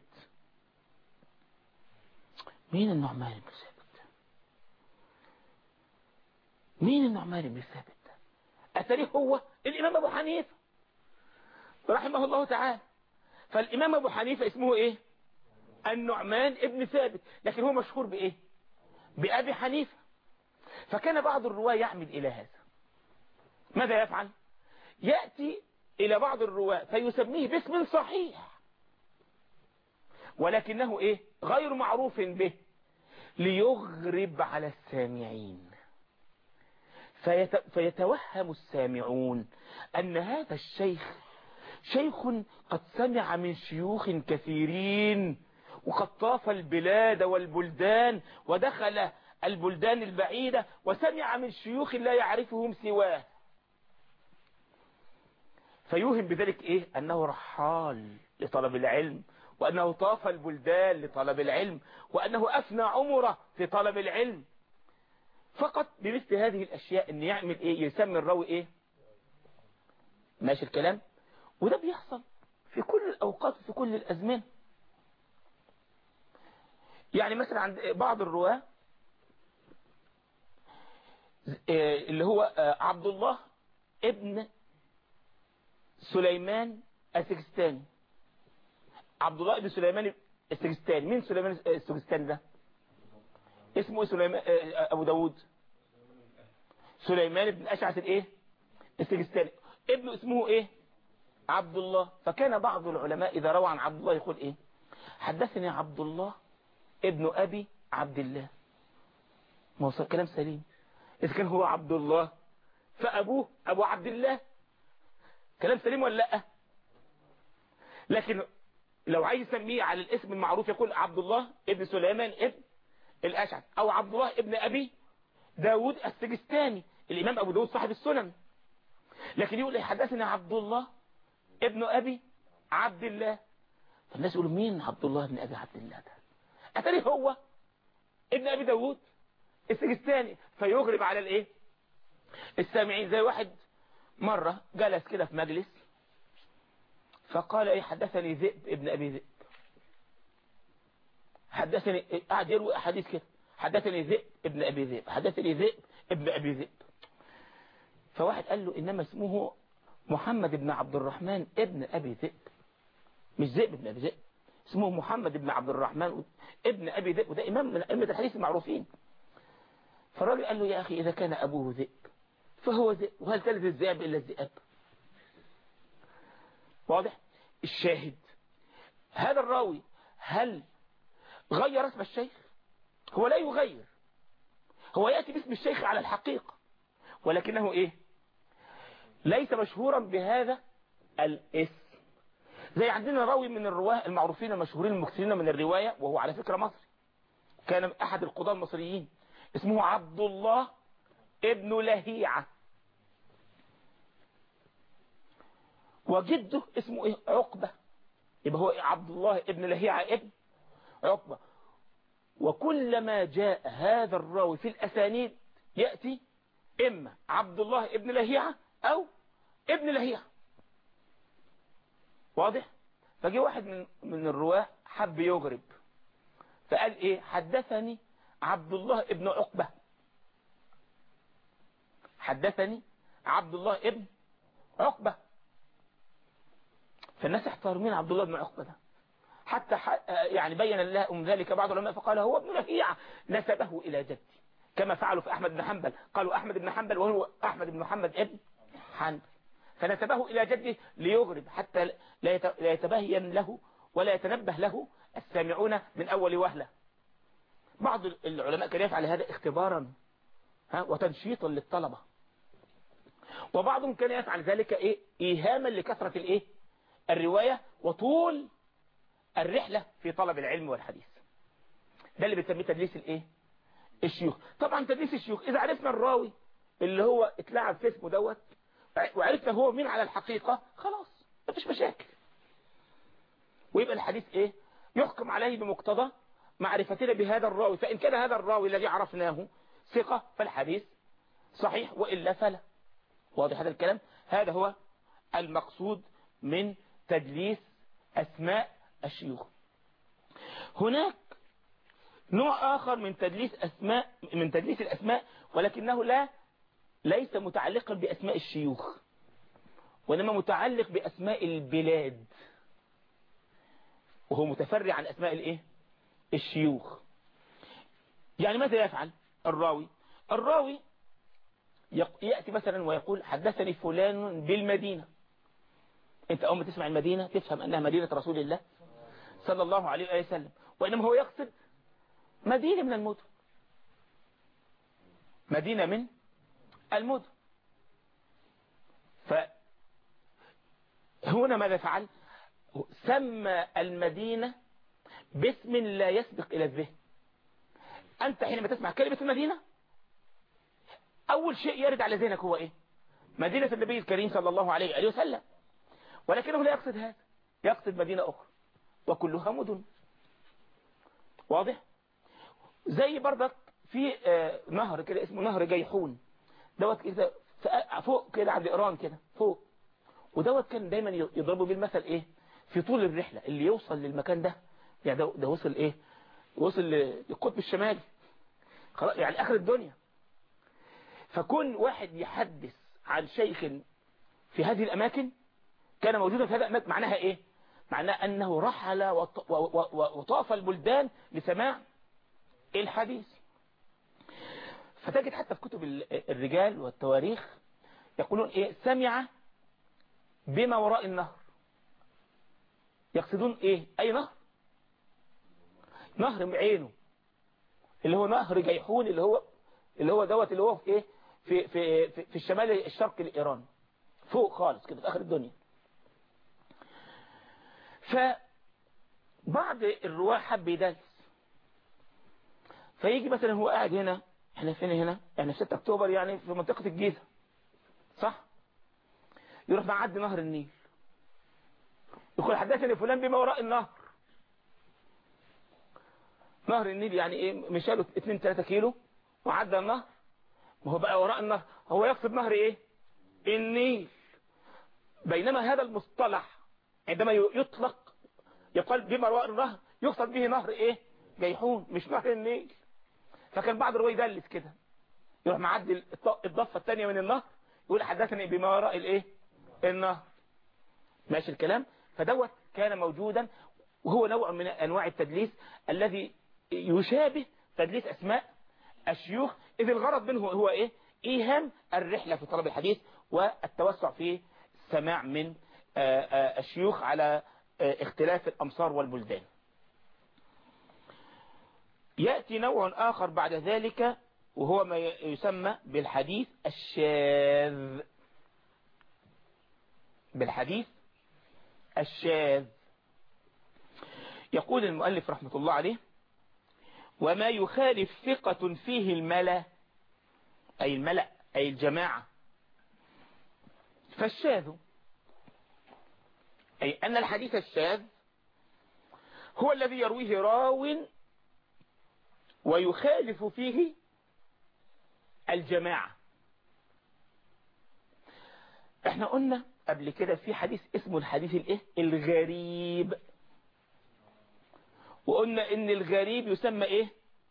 مين النعمان ابن ثابت؟ مين النعمان ابن ثابت؟ أتريه هو الإمام أبو حنيفة رحمه الله تعالى. فالإمام أبو حنيفة اسمه إيه؟ النعمان ابن ثابت، لكن هو مشهور بإيه؟ بأبي حنيفة. فكان بعض الرواة يعمل إلى هذا. ماذا يفعل؟ يأتي إلى بعض الرواة فيسميه باسم صحيح، ولكنه إيه؟ غير معروف به، ليغرب على السامعين، فيت... فيتوهم السامعون أن هذا الشيخ شيخ قد سمع من شيوخ كثيرين، وقد طاف البلاد والبلدان ودخل البلدان البعيدة وسمع من شيوخ لا يعرفهم سواه، فيوهم بذلك إيه؟ أنه رحال لطلب العلم، وأنه طاف البلدان لطلب العلم، وأنه أفنى عمره في طلب العلم. فقط بمثل هذه الأشياء أن يعمل إيه؟ يسمي الراوي إيه؟ ماشي الكلام؟ وده بيحصل في كل الأوقات وفي كل الأزمان. يعني مثلا عند بعض الرواة اللي هو عبد الله ابن سليمان السجستاني. عبد الله ابن سليمان السجستاني، مين سليمان السجستاني ده؟ اسمه سليمان أبو داود، سليمان ابن أشعث الايه السجستاني. ابنه اسمه ايه؟ عبد الله. فكان بعض العلماء إذا روى عن عبد الله يقول ايه؟ حدثني عبد الله ابن أبي عبد الله. ما هو كلام سليم، إذا كان هو عبد الله فأبوه أبو عبد الله، كلام سليم ولا لا؟ لكن لو عايز يسميه على الاسم المعروف يقول عبد الله ابن سليمان ابن الأشعث، أو عبد الله ابن أبي داود السجستاني، الإمام أبو داود صاحب السنن. لكن يقول حدثنا عبد الله ابن أبي عبد الله، فالناس يقولوا مين عبد الله ابن أبي عبد الله ده؟ أتري هو ابن أبي داود السجستاني، فيغرب على الايه السامعين. زي واحد مرة جلس كده في مجلس فقال ايه حدثني ذئب ابن أبي ذئب، حدثني، قاعد يروي أحاديث كده، حدثني ذئب ابن أبي ذئب، حدثني ذئب ابن أبي ذئب. فواحد قال له إنما اسمه محمد بن عبد الرحمن ابن أبي ذئب، مش ذئب ابن أبي ذئب، اسمه محمد بن عبد الرحمن ابن أبي ذئب، وده إمام من أئمة الحديث المعروفين. فالراجل قال له يا أخي إذا كان أبوه ذئب فهو ذئب، وهل تلد الذئاب إلا الذئاب؟ واضح؟ الشاهد هذا الراوي هل غير اسم الشيخ؟ هو لا يغير، هو يأتي باسم الشيخ على الحقيقة، ولكنه إيه؟ ليس مشهورا بهذا الاسم. زي عندنا راوي من الرواه المعروفين المشهورين المكثرين من الرواية، وهو على فكرة مصري، كان أحد القضاة المصريين، اسمه عبد الله ابن لهيعة، وجده اسمه ايه؟ عقبة. يبقى هو عبد الله ابن لهيعة ابن عقبة. وكلما جاء هذا الراوي في الأسانيد يأتي إما عبد الله ابن لهيعة أو ابن لهيعة. واضح؟ فجي واحد من من الرواة حب يغرب، فقال ايه؟ حدثني عبد الله ابن عقبة، حدثني عبد الله ابن عقبة. فالناس احتار مين عبد الله ابن عقبة ده، حتى يعني بين لهم ذلك بعض العلماء فقال هو ابن لهيعة نسبه إلى جدي، كما فعلوا في أحمد بن حنبل، قالوا أحمد بن حنبل وهو أحمد بن محمد ابن حنبل، فنسبه إلى جده ليغرب حتى لا يتبين له ولا يتنبه له السامعون من أول وهلة. بعض العلماء كان يفعل هذا اختبارا وتنشيطا للطلبة، وبعضهم كان يفعل ذلك إيه؟ إيهاما لكثرة الإيه؟ الرواية وطول الرحلة في طلب العلم والحديث. ده اللي بنسميه تدليس الإيه؟ الشيوخ. طبعا تدليس الشيوخ إذا عرفنا الراوي اللي هو اتلعب في اسمه دوت وعرفنا هو مين على الحقيقة، خلاص مفيش مشاكل، ويبقى الحديث إيه؟ يحكم عليه بمقتضى معرفتنا بهذا الراوي، فإن كان هذا الراوي الذي عرفناه ثقة فالحديث صحيح، وإلا فلا. واضح هذا الكلام؟ هذا هو المقصود من تدليس أسماء الشيوخ. هناك نوع آخر من تدليس أسماء من تدليس الأسماء، ولكنه لا ليس متعلقا بأسماء الشيوخ، وإنما متعلق بأسماء البلاد، وهو متفرع عن أسماء الإيه؟ الشيوخ. يعني ماذا يفعل الراوي؟ الراوي يأتي مثلا ويقول حدثني فلان بالمدينة. انت اول ما تسمع المدينة تفهم انها مدينة رسول الله صلى الله عليه وسلم، وانما هو يقصد مدينة من المدن، مدينة من المدن. فهنا ماذا فعل؟ سمى المدينة باسم لا يسبق الى الذهن. انت حينما تسمع كلمة المدينة اول شيء يرد على ذهنك هو ايه؟ مدينة النبي الكريم صلى الله عليه وسلم، ولكنه لا يقصد هذا، يقصد مدينة أخرى وكلها مدن. واضح؟ زي برضك في نهر كده اسمه نهر جيحون دوت كده فوق كده عند إيران كده فوق، ودوت كان دايما يضربوا بالمثل ايه؟ في طول الرحلة اللي يوصل للمكان ده، يعني ده, ده وصل ايه؟ وصل للقطب الشمالي خلاص، يعني آخر الدنيا. فكون واحد يحدث عن شيخ في هذه الأماكن كان موجودا في هذا الأماكن، معناها إيه؟ معناها أنه رحل وطاف البلدان لسماع الحديث. فتجد حتى في كتب الرجال والتواريخ يقولون إيه؟ سمع بما وراء النهر. يقصدون إيه؟ أي نهر؟ نهر بعينه اللي هو نهر جيحون، اللي هو اللي هو دوت اللي هو في إيه؟ في في في, في الشمال الشرقي لإيران فوق خالص كده في آخر الدنيا. فبعض الرواة حب يدلس، فيجي مثلا هو قاعد هنا، احنا فين هنا؟ يعني في ستة أكتوبر، يعني في منطقة الجيزة صح؟ يروح معدي نهر النيل يقول حدثني فلان بما وراء النهر. نهر النيل يعني ايه؟ مشاله اتنين تلاتة كيلو وعدى النهر، ما هو بقى وراء النهر، هو يقصد نهر ايه؟ النيل. بينما هذا المصطلح عندما يطلق يقال بما وراء النهر يقصد به نهر ايه؟ جيحون، مش نهر النيل. فكان بعض الرواة يدلس كده، يروح معدي الضفة الثانية من النهر يقول حدثني بما وراء الايه؟ النهر. ماشي الكلام؟ فدوت كان موجودا، وهو نوع من انواع التدليس الذي يشابه تدليس اسماء الشيوخ، اذ الغرض منه هو ايه؟ ايهام الرحلة في طلب الحديث والتوسع في السماع من الشيوخ على اختلاف الامصار والبلدان. يأتي نوع آخر بعد ذلك وهو ما يسمى بالحديث الشاذ. بالحديث الشاذ يقول المؤلف رحمة الله عليه: وما يخالف ثقة فيه الملا، أي الملأ أي الجماعة، فالشاذ. أي أن الحديث الشاذ هو الذي يرويه راو ويخالف فيه الجماعة. احنا قلنا قبل كده في حديث اسمه الحديث الايه الغريب، وقلنا ان الغريب يسمى ايه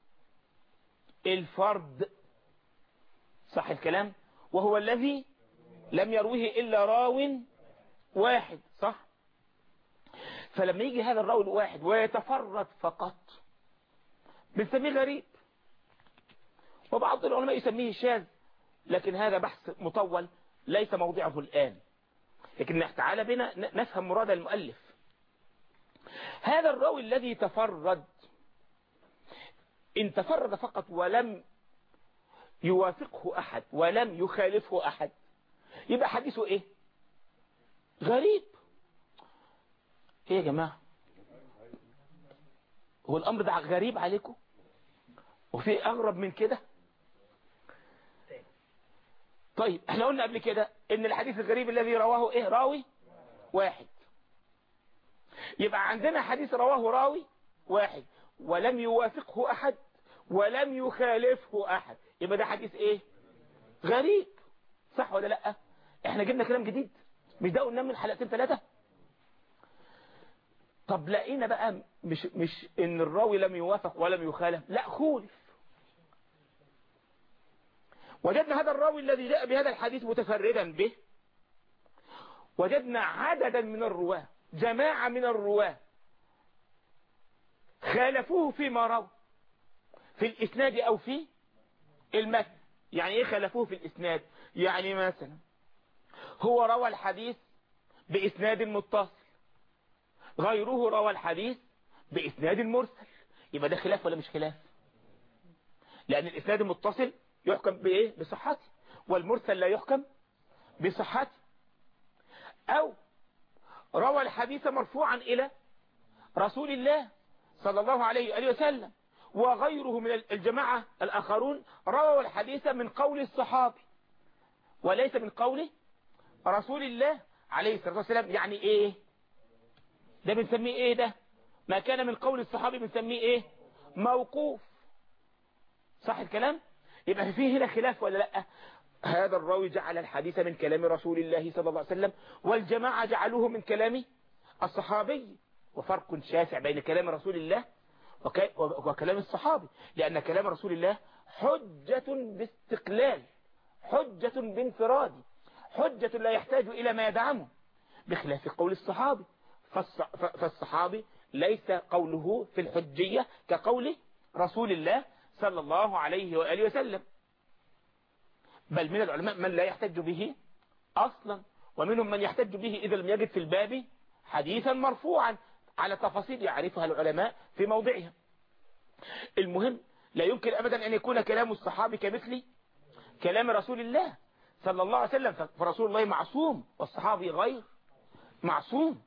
الفرد، صح الكلام، وهو الذي لم يروه الا راو واحد، صح. فلما يجي هذا الراوي الواحد ويتفرد فقط بنسميه غريب، وبعض العلماء يسميه شاذ، لكن هذا بحث مطول ليس موضعه الآن. لكن تعالى بنا نفهم مراد المؤلف. هذا الراوي الذي تفرد، إن تفرد فقط ولم يوافقه أحد ولم يخالفه أحد، يبقى حديثه إيه غريب. إيه يا جماعة، هو الأمر ده غريب عليكم؟ وفي أغرب من كده؟ طيب احنا قلنا قبل كده ان الحديث الغريب الذي رواه ايه راوي واحد، يبقى عندنا حديث رواه راوي واحد ولم يوافقه احد ولم يخالفه احد، يبقى ده حديث ايه غريب، صح ولا لا؟ احنا جبنا كلام جديد، مش ده قلنا من حلقتين ثلاثة. طب لقينا بقى مش مش ان الراوي لم يوافق ولم يخالف، لا خولف. وجدنا هذا الراوي الذي جاء بهذا الحديث متفردا به، وجدنا عددا من الرواه، جماعة من الرواه خالفوه فيما روى في الإسناد أو في المتن. يعني إيه خالفوه في الإسناد؟ يعني مثلا هو روى الحديث بإسناد متصل، غيره روى الحديث بإسناد مرسل، يبقى ده خلاف ولا مش خلاف؟ لأن الإسناد المتصل يحكم بإيه بصحته، والمرسل لا يحكم بصحته. أو روى الحديث مرفوعا إلى رسول الله صلى الله عليه وآله وسلم، وغيره من الجماعة الآخرون روى الحديث من قول الصحابي وليس من قول رسول الله عليه الصلاة والسلام. يعني إيه ده؟ بنسميه إيه ده؟ ما كان من قول الصحابي بنسميه إيه موقوف، صح الكلام؟ يبقى فيه هنا خلاف ولا لا؟ هذا الراوي جعل الحديث من كلام رسول الله صلى الله عليه وسلم، والجماعة جعلوه من كلام الصحابي، وفرق شاسع بين كلام رسول الله وكلام الصحابي، لأن كلام رسول الله حجة باستقلال، حجة بانفراد، حجة لا يحتاج إلى ما يدعمه، بخلاف قول الصحابي. فالصحابي ليس قوله في الحجية كقول رسول الله صلى الله عليه وآله وسلم، بل من العلماء من لا يحتج به أصلا، ومنهم من يحتج به إذا لم يجد في الباب حديثا مرفوعا على تفاصيل يعرفها العلماء في موضعها. المهم لا يمكن أبدا أن يكون كلام الصحابي كمثل كلام رسول الله صلى الله عليه وسلم، فرسول الله معصوم والصحابي غير معصوم.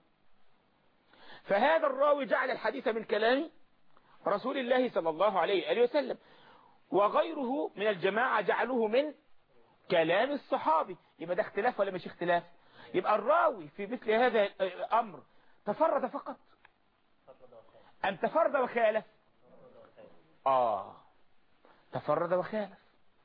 فهذا الراوي جعل الحديث من كلام رسول الله صلى الله عليه وآله وسلم، وغيره من الجماعة جعلوه من كلام الصحابي، يبقى ده اختلاف ولا مش اختلاف؟ يبقى الراوي في مثل هذا الأمر تفرد فقط أم تفرد وخالف؟ آه تفرد وخالف.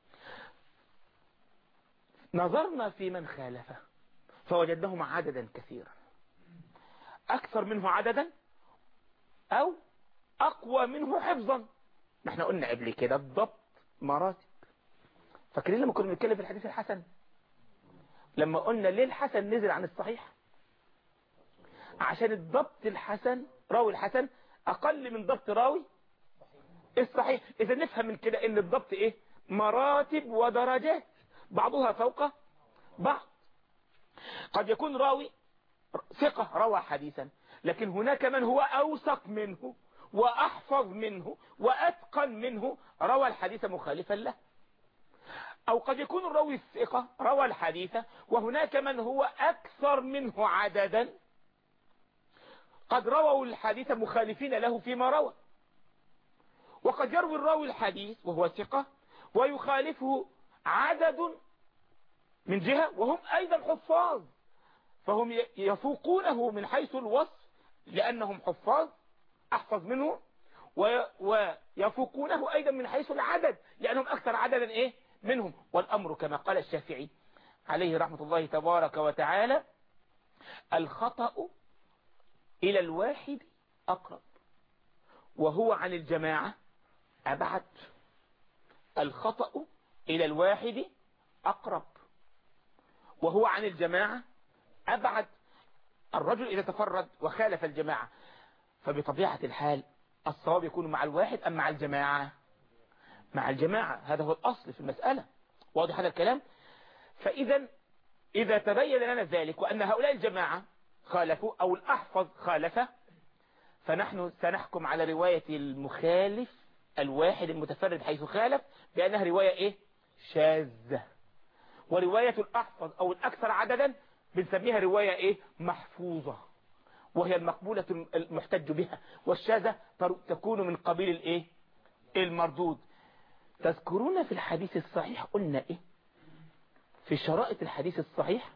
نظرنا في من خالفه فوجدناهم عددا كثيرا، أكثر منه عددا أو أقوى منه حفظا. نحن قلنا قبل كده الضبط مراتب. فاكرين لما كنا بنتكلم في الحديث الحسن، لما قلنا ليه الحسن نزل عن الصحيح؟ عشان الضبط الحسن، راوي الحسن أقل من ضبط راوي الصحيح. إذا نفهم من كده إن الضبط إيه؟ مراتب ودرجات بعضها فوق بعض. قد يكون راوي ثقة روى حديثا، لكن هناك من هو أوثق منه وأحفظ منه وأتقن منه روى الحديث مخالفا له. أو قد يكون الراوي الثقة روى الحديث وهناك من هو أكثر منه عددا قد رووا الحديث مخالفين له فيما روى. وقد يروي الراوي الحديث وهو ثقة ويخالفه عدد من جهة وهم أيضا حفاظ، فهم يفوقونه من حيث الوصف لأنهم حفاظ أحفظ منه، ويفوقونه أيضا من حيث العدد لأنهم أكثر عددا إيه منهم. والأمر كما قال الشافعي عليه رحمة الله تبارك وتعالى: الخطأ إلى الواحد أقرب وهو عن الجماعة أبعد. الخطأ إلى الواحد أقرب وهو عن الجماعة أبعد. الرجل إذا تفرد وخالف الجماعة فبطبيعة الحال الصواب يكون مع الواحد أم مع الجماعة؟ مع الجماعة. هذا هو الأصل في المسألة. واضح هذا الكلام؟ فإذا إذا تبين لنا ذلك وأن هؤلاء الجماعة خالفوا أو الأحفظ خالفه، فنحن سنحكم على رواية المخالف الواحد المتفرد حيث خالف بأنها رواية إيه؟ شاذة. ورواية الأحفظ أو الأكثر عددا بنسميها رواية إيه؟ محفوظة، وهي المقبولة المحتج بها. والشاذة تكون من قبيل الإيه؟ المردود. تذكرون في الحديث الصحيح قلنا إيه؟ في شرائط الحديث الصحيح: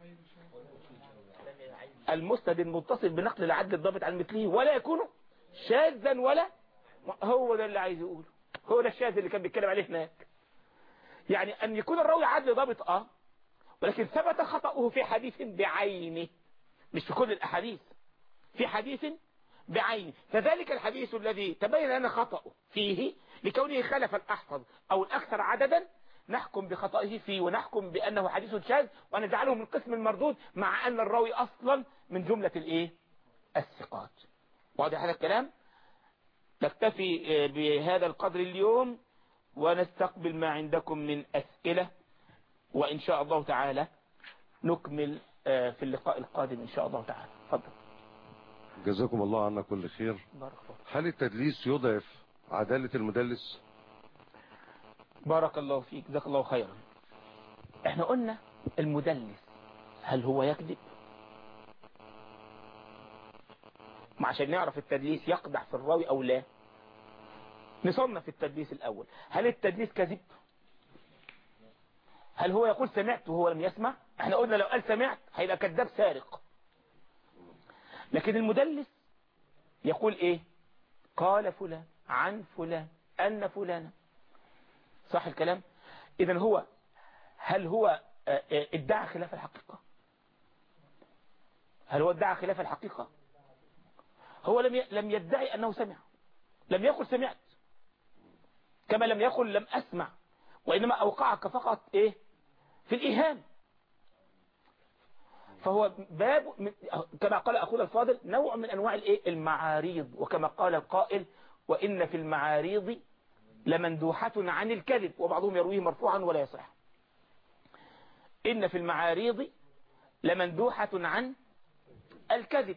المسند المتصل بنقل العدل الضابط عن مثله ولا يكون شاذا ولا. هو ده اللي عايز يقوله، هو ده الشاذ اللي كان بيتكلم عليه هناك. يعني أن يكون الراوي عدل ضابط آه ولكن ثبت خطأه في حديث بعينه، مش في كل الأحاديث، في حديث بعينه. فذلك الحديث الذي تبين لنا خطأه فيه لكونه خلف الأحفظ أو الأكثر عددا نحكم بخطئه فيه ونحكم بأنه حديث شاذ ونجعله من قسم المردود، مع أن الراوي أصلا من جملة الإيه؟ الثقات. واضح هذا الكلام؟ نكتفي بهذا القدر اليوم ونستقبل ما عندكم من أسئلة، وإن شاء الله تعالى نكمل في اللقاء القادم إن شاء الله تعالى. تفضل. جزاكم الله عنا كل خير. بارك الله. هل التدليس يضعف عدالة المدلس؟ بارك الله فيك، جزاك الله خيرا. احنا قلنا المدلس هل هو يكذب؟ ما عشان نعرف التدليس يقدح في الراوي او لا نصنف التدليس الاول. هل التدليس كذب؟ هل هو يقول سمعت وهو لم يسمع؟ احنا قلنا لو قال سمعت هيبقى كذاب سارق. لكن المدلس يقول ايه؟ قال فلان عن فلان ان فلان. صح الكلام؟ اذا هو هل هو ادعى خلاف الحقيقة؟ هل هو ادعى خلاف الحقيقة؟ هو لم لم يدعي انه سمع، لم يقل سمعت، كما لم يقل لم اسمع، وانما اوقعك فقط ايه؟ في الايهام. فهو باب كما قال اخونا الفاضل نوع من انواع الايه؟ المعاريض. وكما قال القائل: وان في المعاريض لمندوحة عن الكذب، وبعضهم يرويه مرفوعا ولا يصح. إن في المعاريض لمندوحة عن الكذب.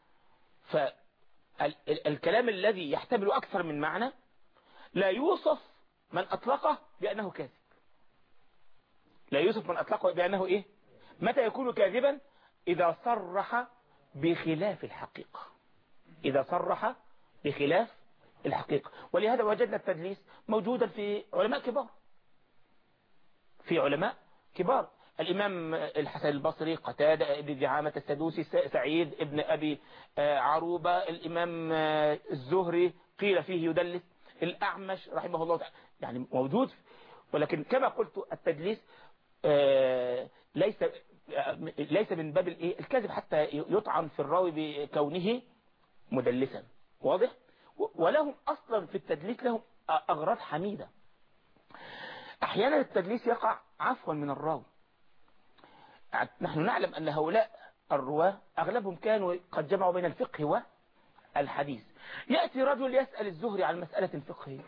فالكلام الذي يحتمل أكثر من معنى لا يوصف من أطلقه بأنه كاذب. لا يوصف من أطلقه بأنه إيه؟ متى يكون كاذبا؟ إذا صرح بخلاف الحقيقة. إذا صرح بخلاف الحقيقة. ولهذا وجدنا التدليس موجودا في علماء كبار، في علماء كبار. الإمام الحسن البصري، قتادة، ابن دعامة السدوسي، سعيد ابن أبي عروبة، الإمام الزهري قيل فيه يدلس، الأعمش رحمه الله تعالى، يعني موجود. ولكن كما قلت التدليس ليس ليس من باب الكذب حتى يطعن في الراوي بكونه مدلسا. واضح؟ ولهم أصلا في التدليس لهم أغراض حميدة. أحيانا التدليس يقع عفوا من الراوي. نحن نعلم أن هؤلاء الرواة أغلبهم كانوا قد جمعوا بين الفقه والحديث. يأتي رجل يسأل الزهري عن مسألة فقهية،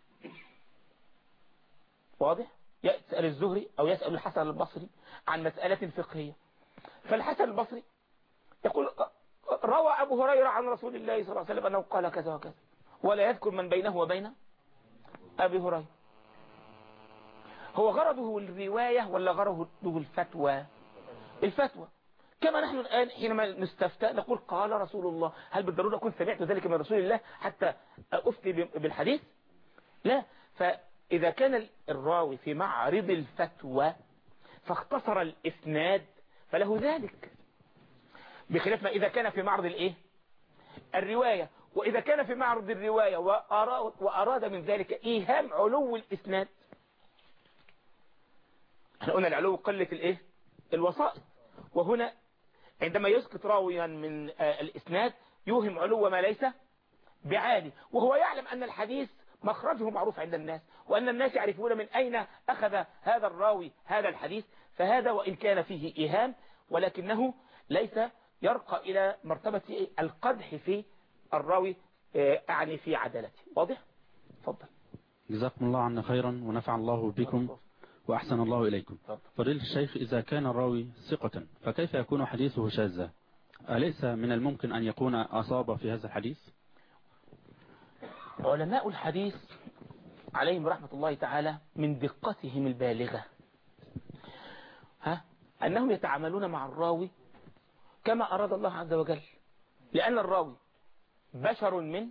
واضح؟ يسأل الزهري أو يسأل الحسن البصري عن مسألة فقهية، فالحسن البصري يقول: روى أبو هريرة عن رسول الله صلى الله عليه وسلم أنه قال كذا وكذا، ولا يذكر من بينه وبين أبي هريرة. هو غرضه الرواية ولا غرضه الفتوى؟ الفتوى. كما نحن الآن حينما نستفتى نقول قال رسول الله، هل بالضرورة أكون سمعت ذلك من رسول الله حتى أفتي بالحديث؟ لا. فإذا كان الراوي في معرض الفتوى فاختصر الإسناد فله ذلك، بخلاف ما إذا كان في معرض الإيه؟ الرواية. وإذا كان في معرض الرواية وأراد, وأراد من ذلك إيهام علو الإسناد، احنا قلنا العلو قلة الإيه؟ الوسائط. وهنا عندما يسقط راويا من الإسناد يوهم علو ما ليس بعالي، وهو يعلم أن الحديث مخرجه معروف عند الناس، وأن الناس يعرفون من أين أخذ هذا الراوي هذا الحديث. فهذا وإن كان فيه إيهام ولكنه ليس يرقى إلى مرتبة القدح في الراوي، أعني في عدالته. واضح؟ تفضل. جزاكم الله عنا خيرا ونفع الله بكم وأحسن الله إليكم. فضيلة الشيخ، إذا كان الراوي ثقة فكيف يكون حديثه شاذا؟ أليس من الممكن أن يكون أصاب في هذا الحديث؟ علماء الحديث عليهم رحمة الله تعالى من دقتهم البالغة ها أنهم يتعاملون مع الراوي كما أراد الله عز وجل، لأن الراوي بشر من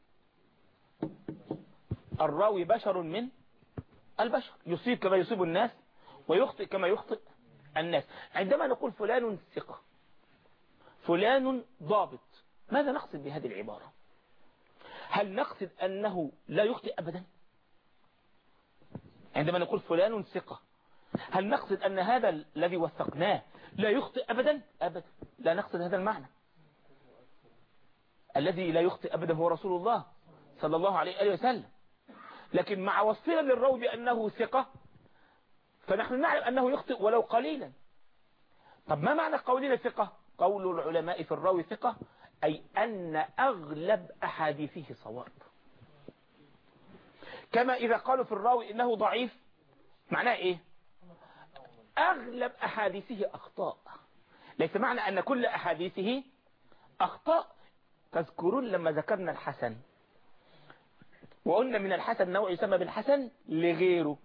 الراوي بشر من البشر، يصيب كما يصيب الناس ويخطئ كما يخطئ الناس. عندما نقول فلان ثقة فلان ضابط، ماذا نقصد بهذه العبارة؟ هل نقصد أنه لا يخطئ أبدا؟ عندما نقول فلان ثقة هل نقصد أن هذا الذي وثقناه لا يخطئ أبدا؟ أبدا لا نقصد هذا المعنى. الذي لا يخطئ أبدا هو رسول الله صلى الله عليه وسلم، لكن مع وصفنا للراوي بأنه ثقة فنحن نعلم أنه يخطئ ولو قليلا. طب ما معنى قولنا ثقة؟ قول العلماء في الراوي ثقة أي أن أغلب أحاديثه صواب، كما إذا قالوا في الراوي إنه ضعيف معناه إيه؟ أغلب أحاديثه أخطاء، ليس معنى أن كل أحاديثه أخطاء. تذكرون لما ذكرنا الحسن وقلنا من الحسن نوع يسمى بالحسن لغيره،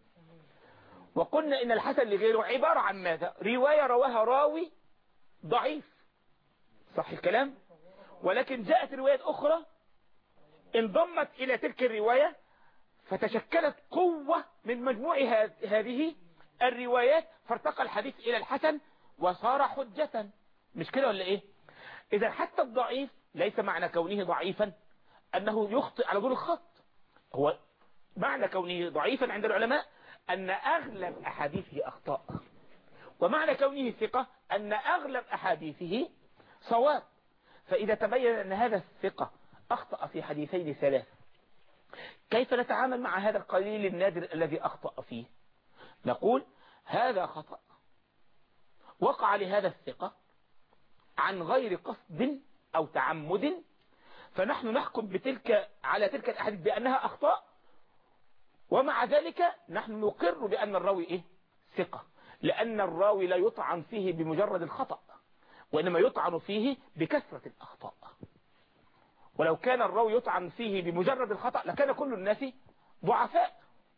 وقلنا إن الحسن لغيره عبارة عن ماذا؟ رواية رواها راوي ضعيف، صح الكلام؟ ولكن جاءت روايات أخرى انضمت إلى تلك الرواية فتشكلت قوة من مجموع هذه الروايات فارتقى الحديث إلى الحسن وصار حجة. مش كده ولا إيه؟ إذا حتى الضعيف ليس معنى كونه ضعيفا أنه يخطئ على طول الخط، هو معنى كونه ضعيفا عند العلماء أن أغلب أحاديثه أخطاء، ومعنى كونه ثقة أن أغلب أحاديثه صواب. فإذا تبين أن هذا الثقة أخطأ في حديثين ثلاث، كيف نتعامل مع هذا القليل النادر الذي أخطأ فيه؟ نقول هذا خطأ وقع لهذا الثقة عن غير قصد أو تعمد، فنحن نحكم بتلك على تلك الأحاديث بأنها أخطاء، ومع ذلك نحن نقر بأن الراوي إيه؟ ثقة، لأن الراوي لا يطعن فيه بمجرد الخطأ، وإنما يطعن فيه بكثرة الأخطاء. ولو كان الراوي يطعن فيه بمجرد الخطأ لكان كل الناس ضعفاء،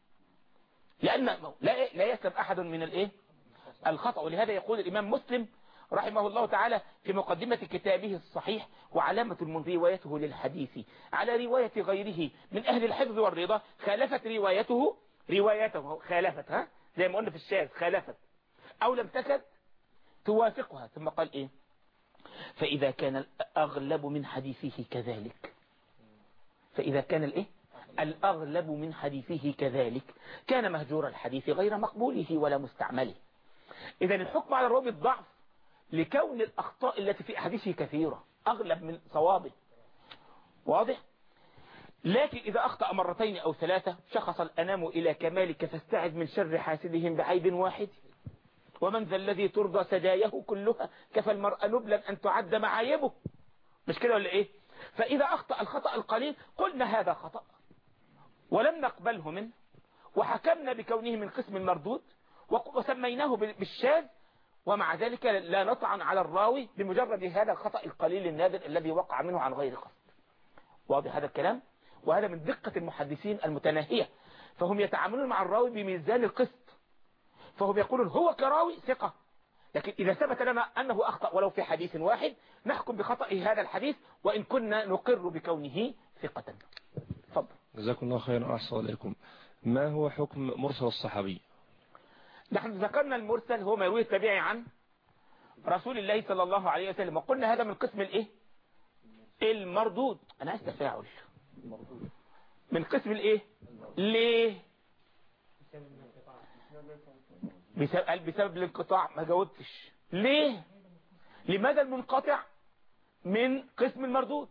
لأن لا لا يسلم أحد من الإيه؟ الخطأ. ولهذا يقول الإمام مسلم رحمه الله تعالى في مقدمة كتابه الصحيح: وعلامة من روايته للحديث على رواية غيره من أهل الحفظ والرضا خالفت روايته روايته خالفت ها زي ما قلنا في الشاذ خالفت أو لم تكد توافقها. ثم قال إيه؟ فإذا كان الأغلب من حديثه كذلك فإذا كان الإيه؟ الأغلب من حديثه كذلك كان مهجور الحديث غير مقبوله ولا مستعمله. إذا الحكم على الراوي الضعف لكون الأخطاء التي في أحاديثه كثيرة أغلب من صوابه. واضح؟ لكن إذا أخطأ مرتين أو ثلاثة شخص الأنام إلى كمالك فاستعد من شر حاسدهم بعيب واحد، ومن ذا الذي ترضى سجايه كلها كفى المرء نبلا أن تعد معايبه. مش كده ولا إيه؟ فإذا أخطأ الخطأ القليل قلنا هذا خطأ ولم نقبله منه وحكمنا بكونه من قسم المردود وسميناه بالشاذ، ومع ذلك لا نطعن على الراوي بمجرد هذا الخطأ القليل النادر الذي وقع منه عن غير قصد. واضح هذا الكلام؟ وهذا من دقة المحدثين المتناهية، فهم يتعاملون مع الراوي بميزان القسط، فهم يقولون هو كراوي ثقة، لكن إذا ثبت لنا أنه أخطأ ولو في حديث واحد نحكم بخطأ هذا الحديث وإن كنا نقر بكونه ثقة. تفضل. جزاكم الله خيرا أحسن عليكم. ما هو حكم مرسل الصحابي؟ نحن ذكرنا المرسل هو ما يروي التابعي عن رسول الله صلى الله عليه وسلم، وقلنا هذا من قسم الايه؟ المردود. انا عايز تفاعل. من قسم الايه؟ ليه؟ بسبب, قال بسبب الانقطاع. ما جاوبتش ليه؟ لماذا المنقطع من قسم المردود؟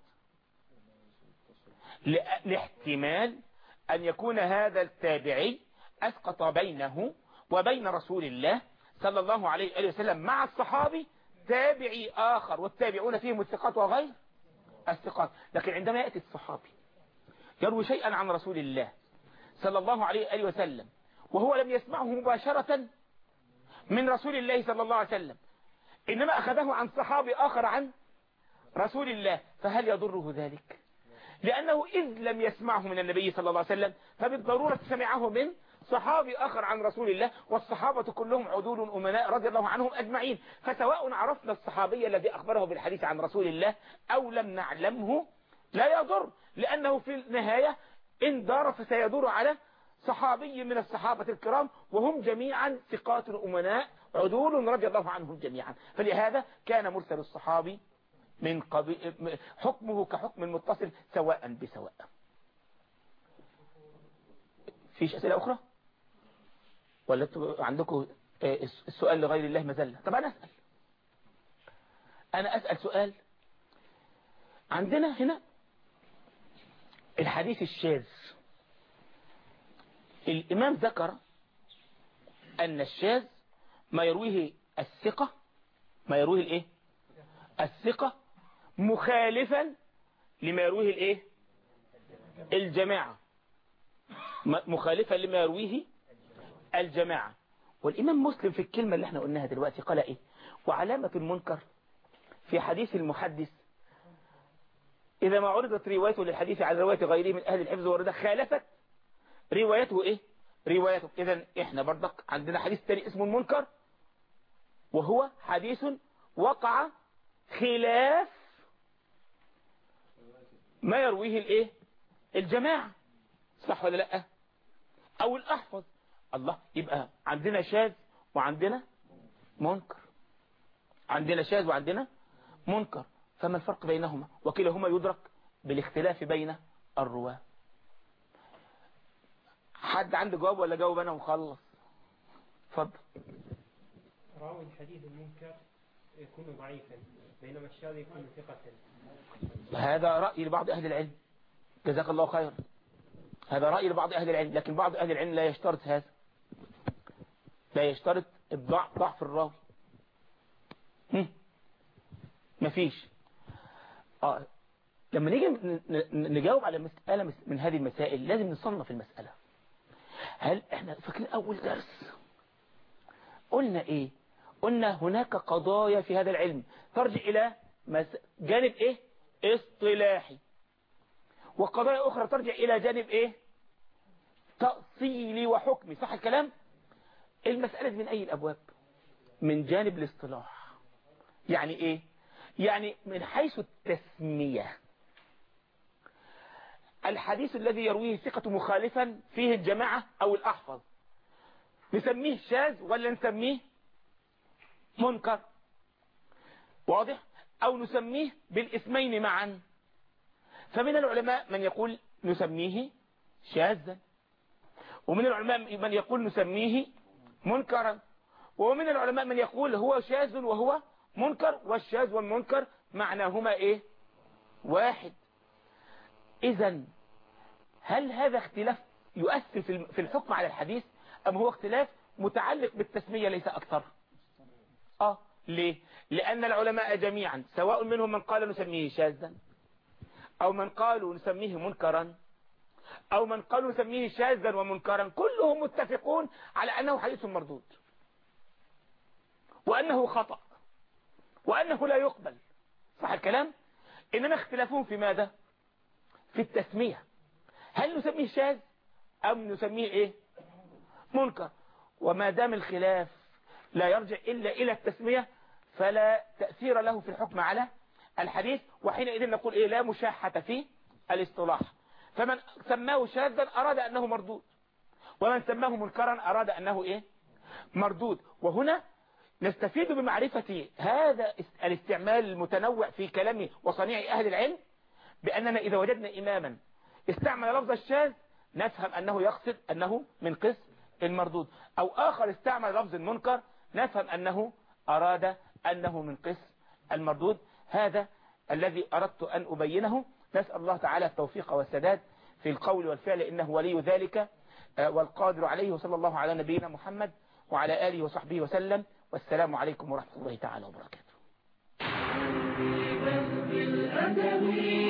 لاحتمال أن يكون هذا التابعي أسقط بينه وبين رسول الله صلى الله عليه وسلم مع الصحابي تابعي آخر، والتابعون فيهم الثقات وغير الثقات. لكن عندما يأتي الصحابي يروي شيئا عن رسول الله صلى الله عليه وسلم وهو لم يسمعه مباشرة من رسول الله صلى الله عليه وسلم، إنما أخذه عن صحابي آخر عن رسول الله، فهل يضره ذلك؟ لأنه إذ لم يسمعه من النبي صلى الله عليه وسلم فبالضرورة سمعه من صحابي آخر عن رسول الله، والصحابة كلهم عدول أمناء رضي الله عنهم أجمعين. فسواء عرفنا الصحابي الذي أخبره بالحديث عن رسول الله أو لم نعلمه لا يضر، لأنه في النهاية إن دار فسيدور على صحابي من الصحابة الكرام وهم جميعا ثقات أمناء عدول رضي الله عنهم جميعا. فلهذا كان مرسل الصحابي من قبيل حكمه كحكم المتصل سواء بسواء. فيش أسئلة أخرى ولا عندكم السؤال لغير الله مزلة؟ طب أنا أسأل أنا أسأل سؤال. عندنا هنا الحديث الشاذ، الإمام ذكر أن الشاذ ما يرويه الثقة ما يرويه الإيه الثقة مخالفا لما يرويه الإيه الجماعة، مخالفا لما يرويه الجماعة. والإمام مسلم في الكلمة اللي احنا قلناها دلوقتي قال إيه؟ وعلامة المنكر في حديث المحدث إذا ما عرضت روايته للحديث على رواية غيره من أهل الحفظ والرده خالفت روايته إيه روايته. إذن إحنا برضك عندنا حديث تاني اسمه المنكر، وهو حديث وقع خلاف ما يرويه الإيه الجماعة، صح ولا لأ؟ أو الأحفظ. الله، يبقى عندنا شاذ وعندنا منكر، عندنا شاذ وعندنا منكر، فما الفرق بينهما؟ وكلاهما يدرك بالاختلاف بين الرواة. حد عنده جواب ولا جاوب أنا وخلص؟ اتفضل. راوي الحديث المنكر يكون ضعيفا بينما الشاذ يكون ثقة. هذا رأي لبعض أهل العلم، جزاك الله خيرا. هذا رأي لبعض أهل العلم، لكن بعض أهل العلم لا يشترط هذا، لا يشترط الضعف ضعف الراوي. مفيش. آه. لما نيجي نجاوب على مسألة من هذه المسائل لازم نصنف المسألة. هل احنا فاكرين أول درس قلنا إيه؟ قلنا هناك قضايا في هذا العلم ترجع إلى جانب إيه؟ اصطلاحي، وقضايا أخرى ترجع إلى جانب إيه؟ تأصيلي وحكمي، صح الكلام؟ المسألة من أي الأبواب؟ من جانب الاصطلاح. يعني إيه؟ يعني من حيث التسمية، الحديث الذي يرويه ثقة مخالفا فيه الجماعة أو الأحفظ نسميه شاذ ولا نسميه منكر؟ واضح؟ أو نسميه بالاسمين معا. فمن العلماء من يقول نسميه شاذا، ومن العلماء من يقول نسميه منكرا، ومن العلماء من يقول هو شاذ وهو منكر، والشاذ والمنكر معناهما ايه؟ واحد. اذا هل هذا اختلاف يؤثر في الحكم على الحديث ام هو اختلاف متعلق بالتسمية ليس اكثر؟ اه ليه؟ لان العلماء جميعا سواء منهم من قال نسميه شاذا او من قالوا نسميه منكرا او من قالوا نسميه شاذا ومنكرا، كلهم متفقون على انه حديث مردود وانه خطأ وانه لا يقبل، صح الكلام؟ انما اختلافهم في ماذا؟ في التسمية. هل نسميه شاذ ام نسميه ايه؟ منكر. وما دام الخلاف لا يرجع الا الى التسمية فلا تأثير له في الحكم على الحديث، وحينئذ نقول ايه؟ لا مشاحة في الاصطلاح. فمن سماه شاذا اراد انه مردود، ومن سماه منكرا اراد انه ايه؟ مردود. وهنا نستفيد بمعرفة هذا الاستعمال المتنوع في كلام وصنيع أهل العلم، بأننا إذا وجدنا إماما استعمل لفظ الشاذ نفهم أنه يقصد أنه من قسم المردود، أو آخر استعمل لفظ المنكر نفهم أنه أراد أنه من قسم المردود. هذا الذي أردت أن أبينه. نسأل الله تعالى التوفيق والسداد في القول والفعل، إنه ولي ذلك والقادر عليه. وصلى الله على نبينا محمد وعلى آله وصحبه وسلم، والسلام عليكم ورحمة الله تعالى وبركاته. بالأدب